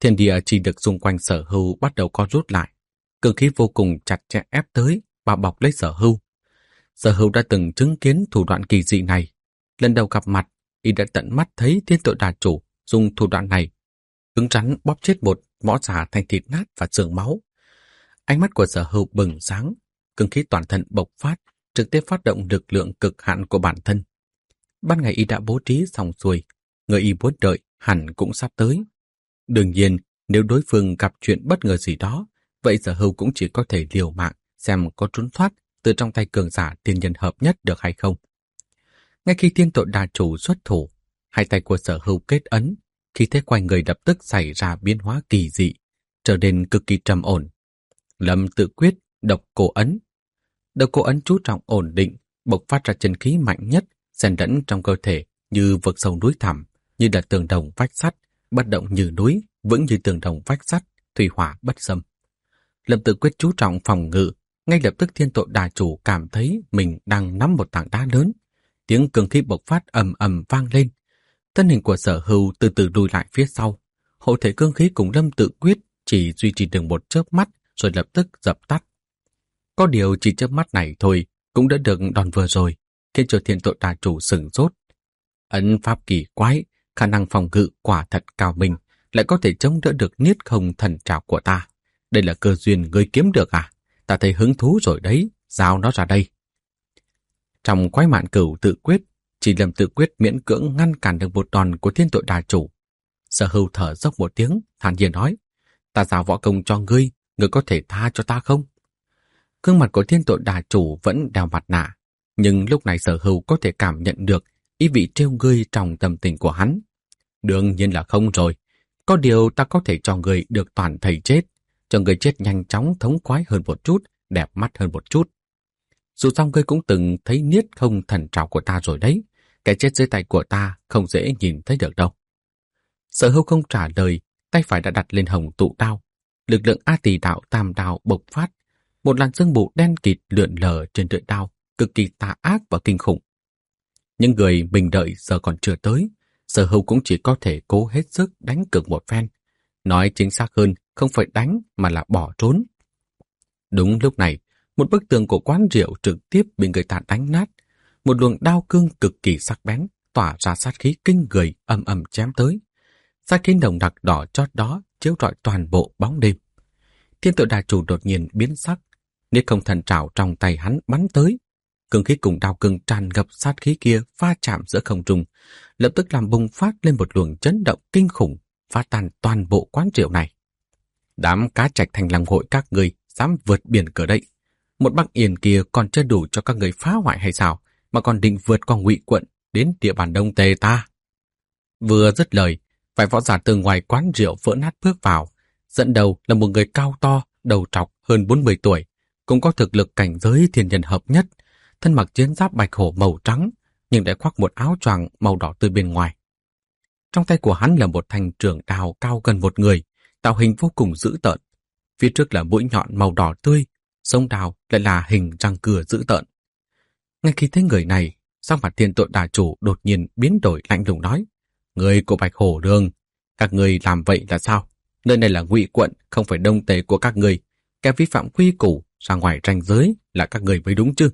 Thiên địa chỉ được xung quanh Sở Hưu bắt đầu co rút lại. Cương khí vô cùng chặt chẽ ép tới, bao bọc lấy Sở Hưu. Sở Hưu đã từng chứng kiến thủ đoạn kỳ dị này. Lần đầu gặp mặt, y đã tận mắt thấy Thiên Tội Đà Chủ dùng thủ đoạn này cứng rắn bóp chết một võ giả thành thịt nát và xương máu. Ánh mắt của Sở Hưu bừng sáng, cương khí toàn thân bộc phát, trực tiếp phát động lực lượng cực hạn của bản thân. Ban ngày y đã bố trí xong xuôi, người y muốn đợi hẳn cũng sắp tới. Đương nhiên, nếu đối phương gặp chuyện bất ngờ gì đó, vậy Sở Hưu cũng chỉ có thể liều mạng xem có trốn thoát từ trong tay cường giả tiên nhân hợp nhất được hay không. Ngay khi Thiên Tội Đà Chủ xuất thủ, hai tay của Sở Hưu kết ấn, khi thế quanh người lập tức xảy ra biến hóa kỳ dị, trở nên cực kỳ trầm ổn. Lâm tự quyết, độc cổ ấn. Độc cổ ấn chú trọng ổn định, bộc phát ra chân khí mạnh nhất, xen lẫn trong cơ thể như vực sâu núi thẳm, như là tường đồng vách sắt, bất động như núi, vững như tường đồng vách sắt, thủy hỏa bất xâm. Lâm tự quyết chú trọng phòng ngự, ngay lập tức Thiên Tội Đà Chủ cảm thấy mình đang nắm một tảng đá lớn. Tiếng cường khí bộc phát ầm ầm vang lên. Thân hình của Sở Hưu từ từ lùi lại phía sau. Hộ thể cương khí cùng Lâm tự quyết chỉ duy trì được một chớp mắt rồi lập tức dập tắt. Có điều chỉ chớp mắt này thôi cũng đã được đòn vừa rồi, khiến cho Thiên Tội Đà Chủ sửng sốt. Ấn pháp kỳ quái, khả năng phòng ngự quả thật cao minh, lại có thể chống đỡ được niết không thần trảo của ta. Đây là cơ duyên ngươi kiếm được à? Ta thấy hứng thú rồi đấy, giao nó ra đây. Trong quái mạn cửu tự quyết, chỉ Lâm tự quyết miễn cưỡng ngăn cản được một đòn của Thiên Tội Đà Chủ. Sở Hưu thở dốc một tiếng, thản nhiên nói, ta giao võ công cho ngươi, ngươi có thể tha cho ta không? Gương mặt của Thiên Tội Đà Chủ vẫn đeo mặt nạ, nhưng lúc này Sở Hưu có thể cảm nhận được ý vị trêu ngươi trong tâm tình của hắn. Đương nhiên là không rồi, có điều ta có thể cho ngươi được toàn thây chết, cho ngươi chết nhanh chóng thống khoái hơn một chút, đẹp mắt hơn một chút. Dù sao ngươi cũng từng thấy niết không thần trảo của ta rồi đấy, cái chết dưới tay của ta không dễ nhìn thấy được đâu. Sở Hưu không trả lời, tay phải đã đặt lên hồng tụ đao. Lực lượng A Tỳ đạo tam đao bộc phát, một làn sương mù đen kịt lượn lờ trên lưỡi đao, cực kỳ tà ác và kinh khủng. Những người mình đợi giờ còn chưa tới, Sở Hưu cũng chỉ có thể cố hết sức đánh cược một phen. Nói chính xác hơn, không phải đánh mà là bỏ trốn. Đúng lúc này, một bức tường của quán rượu trực tiếp bị người ta đánh nát. Một luồng đao cương cực kỳ sắc bén, tỏa ra sát khí kinh người ầm ầm chém tới. Sát khí nồng đặc đỏ chót đó chiếu rọi toàn bộ bóng đêm. Thiên Tội Đà Chủ đột nhiên biến sắc, niết không thần trảo trong tay hắn bắn tới. Cương khí cùng đao cương tràn ngập sát khí kia va chạm giữa không trung, lập tức làm bùng phát lên một luồng chấn động kinh khủng, phá tan toàn bộ quán rượu này. Đám cá trạch Thành Long hội các người dám vượt biển cờ đấy. Một Bắc Yên kia còn chưa đủ cho các người phá hoại hay sao, mà còn định vượt qua Ngụy quận đến địa bàn Đông Tề ta. Vừa dứt lời, vài võ giả từ ngoài quán rượu vỡ nát bước vào. Dẫn đầu là một người cao to, đầu trọc hơn 40 tuổi, cũng có thực lực cảnh giới thiên nhân hợp nhất, thân mặc chiến giáp bạch hổ màu trắng, nhưng lại khoác một áo choàng màu đỏ tươi bên ngoài. Trong tay của hắn là một thanh trường đao cao gần một người, tạo hình vô cùng dữ tợn. Phía trước là mũi nhọn màu đỏ tươi, sông đao lại là hình răng cưa dữ tợn. Ngay khi thấy người này, sắc mặt Thiên Tội Đà Chủ đột nhiên biến đổi lạnh lùng nói: Người của Bạch Hổ Đường, các người làm vậy là sao? Nơi này là Ngụy quận, không phải Đông Tề của các người. Kẻ vi phạm quy củ ra ngoài ranh giới là các người mới đúng chứ?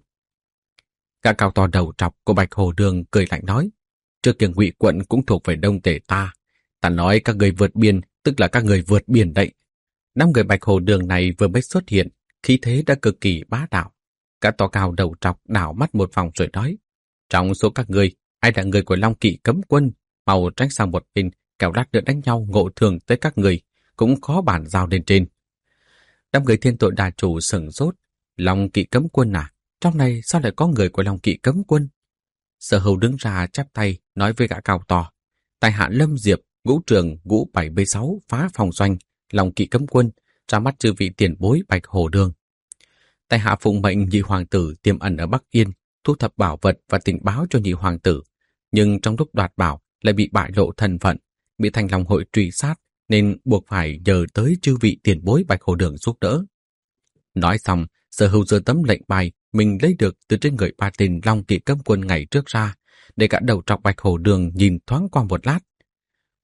Gã cao to đầu trọc của Bạch Hổ Đường cười lạnh nói: Trước kia Ngụy quận cũng thuộc về Đông Tề ta. Ta nói các người vượt biên, tức là các người vượt biển đấy. Năm người Bạch Hổ Đường này vừa mới xuất hiện, khí thế đã cực kỳ bá đạo. Gã to cao đầu trọc đảo mắt một vòng rồi nói: Trong số các người, ai là người của Long Kỵ cấm quân, mau tránh sang một bên, kẻo lát nữa đánh nhau ngộ thường tới các người, cũng khó bàn giao lên trên. Đám người Thiên Tội Đà Chủ sửng sốt: Long Kỵ cấm quân à? Trong này sao lại có người của Long Kỵ cấm quân? Sở Hưu đứng ra chắp tay nói với gã cao to: Tại hạ Lâm Diệp, ngũ trường ngũ 76 phá phòng doanh, Long Kỵ cấm quân, ra mắt chư vị tiền bối Bạch Hổ Đường. Tại hạ phụng mệnh nhị hoàng tử tiềm ẩn ở Bắc Yên, thu thập bảo vật và tình báo cho nhị hoàng tử, nhưng trong lúc đoạt bảo lại bị bại lộ thân phận, bị Thanh Long hội truy sát, nên buộc phải nhờ tới chư vị tiền bối Bạch Hổ Đường giúp đỡ. Nói xong, Sở Hưu giơ tấm lệnh bài mình lấy được từ trên người ba tên Long Kỵ cấm quân ngày trước ra, để cả đầu trọc Bạch Hổ Đường nhìn thoáng qua một lát.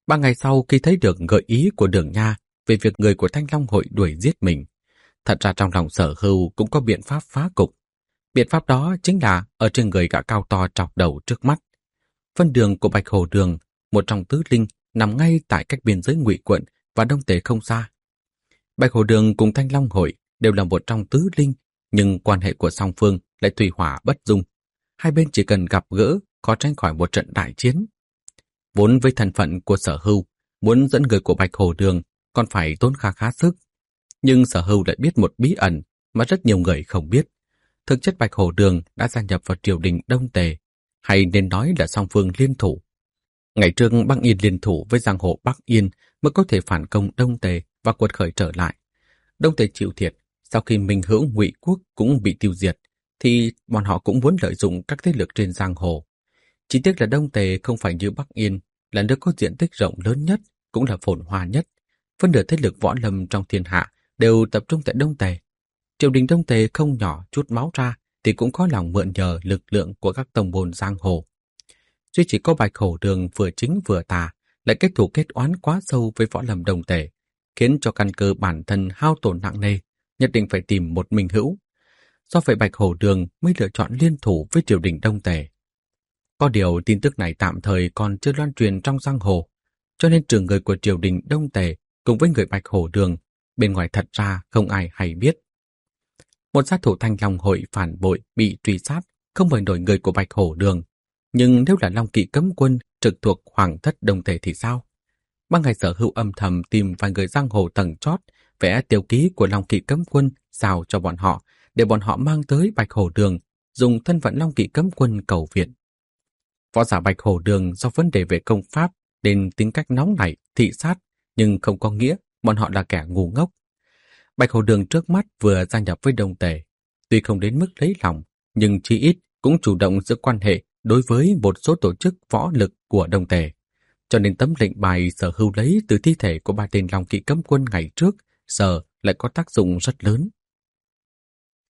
3 ngày sau khi thấy được gợi ý của Đường Nha về việc người của Thanh Long hội đuổi giết mình, thật ra trong lòng Sở Hưu cũng có biện pháp phá cục. Biện pháp đó chính là ở trên người gã cao to trọc đầu trước mắt. Phân đường của Bạch Hồ Đường, một trong tứ linh, nằm ngay tại cách biên giới Ngụy quận và Đông Tề không xa. Bạch Hồ Đường cùng Thanh Long hội đều là một trong tứ linh, nhưng quan hệ của song phương lại thủy hỏa bất dung. Hai bên chỉ cần gặp gỡ có tránh khỏi một trận đại chiến. Vốn với thân phận của Sở Hưu, muốn dẫn người của Bạch Hồ Đường còn phải tốn khá sức. Nhưng Sở Hưu lại biết một bí ẩn mà rất nhiều người không biết. Thực chất Bạch Hồ Đường đã gia nhập vào triều đình Đông Tề, hay nên nói là song phương liên thủ. Ngày trước Bắc Yên liên thủ với giang hồ Bắc Yên mới có thể phản công Đông Tề và quật khởi trở lại. Đông Tề chịu thiệt, sau khi Minh Hữu Ngụy quốc cũng bị tiêu diệt, thì bọn họ cũng muốn lợi dụng các thế lực trên giang hồ. Chỉ tiếc là Đông Tề không phải như Bắc Yên, là nước có diện tích rộng lớn nhất, cũng là phồn hoa nhất. Phân nửa thế lực võ lâm trong thiên hạ đều tập trung tại Đông Tề. Triều đình Đông Tề không nhỏ chút máu ra thì cũng có lòng mượn nhờ lực lượng của các tông môn giang hồ. Duy chỉ có Bạch Hổ Đường vừa chính vừa tà, lại kết thù kết oán quá sâu với võ lâm Đông Tề, khiến cho căn cơ bản thân hao tổn nặng nề, nhất định phải tìm một Minh Hữu. Do vậy Bạch Hổ Đường mới lựa chọn liên thủ với triều đình Đông Tề. Có điều tin tức này tạm thời còn chưa loan truyền trong giang hồ, cho nên trường người của triều đình Đông Tề cùng với người Bạch Hổ Đường, bên ngoài thật ra không ai hay biết. Một sát thủ Thanh Long hội phản bội bị truy sát, không mời nổi người của Bạch Hổ Đường. Nhưng nếu là Long Kỵ cấm quân trực thuộc Hoàng thất Đông Tề thì sao? Ban ngày Sở Hữu âm thầm tìm vài người giang hồ tầng chót, vẽ tiêu ký của Long Kỵ cấm quân giao cho bọn họ, để bọn họ mang tới Bạch Hổ Đường, dùng thân phận Long Kỵ cấm quân cầu viện. Võ giả Bạch Hổ Đường do vấn đề về công pháp nên tính cách nóng nảy, thị sát, nhưng không có nghĩa bọn họ là kẻ ngu ngốc. Bạch Hổ Đường trước mắt vừa gia nhập với Đông Tề, tuy không đến mức lấy lòng, nhưng chí ít cũng chủ động giữ quan hệ đối với một số tổ chức võ lực của Đông Tề. Cho nên tấm lệnh bài Sở Hữu lấy từ thi thể của ba tên Long Kỵ cấm quân ngày trước giờ lại có tác dụng rất lớn.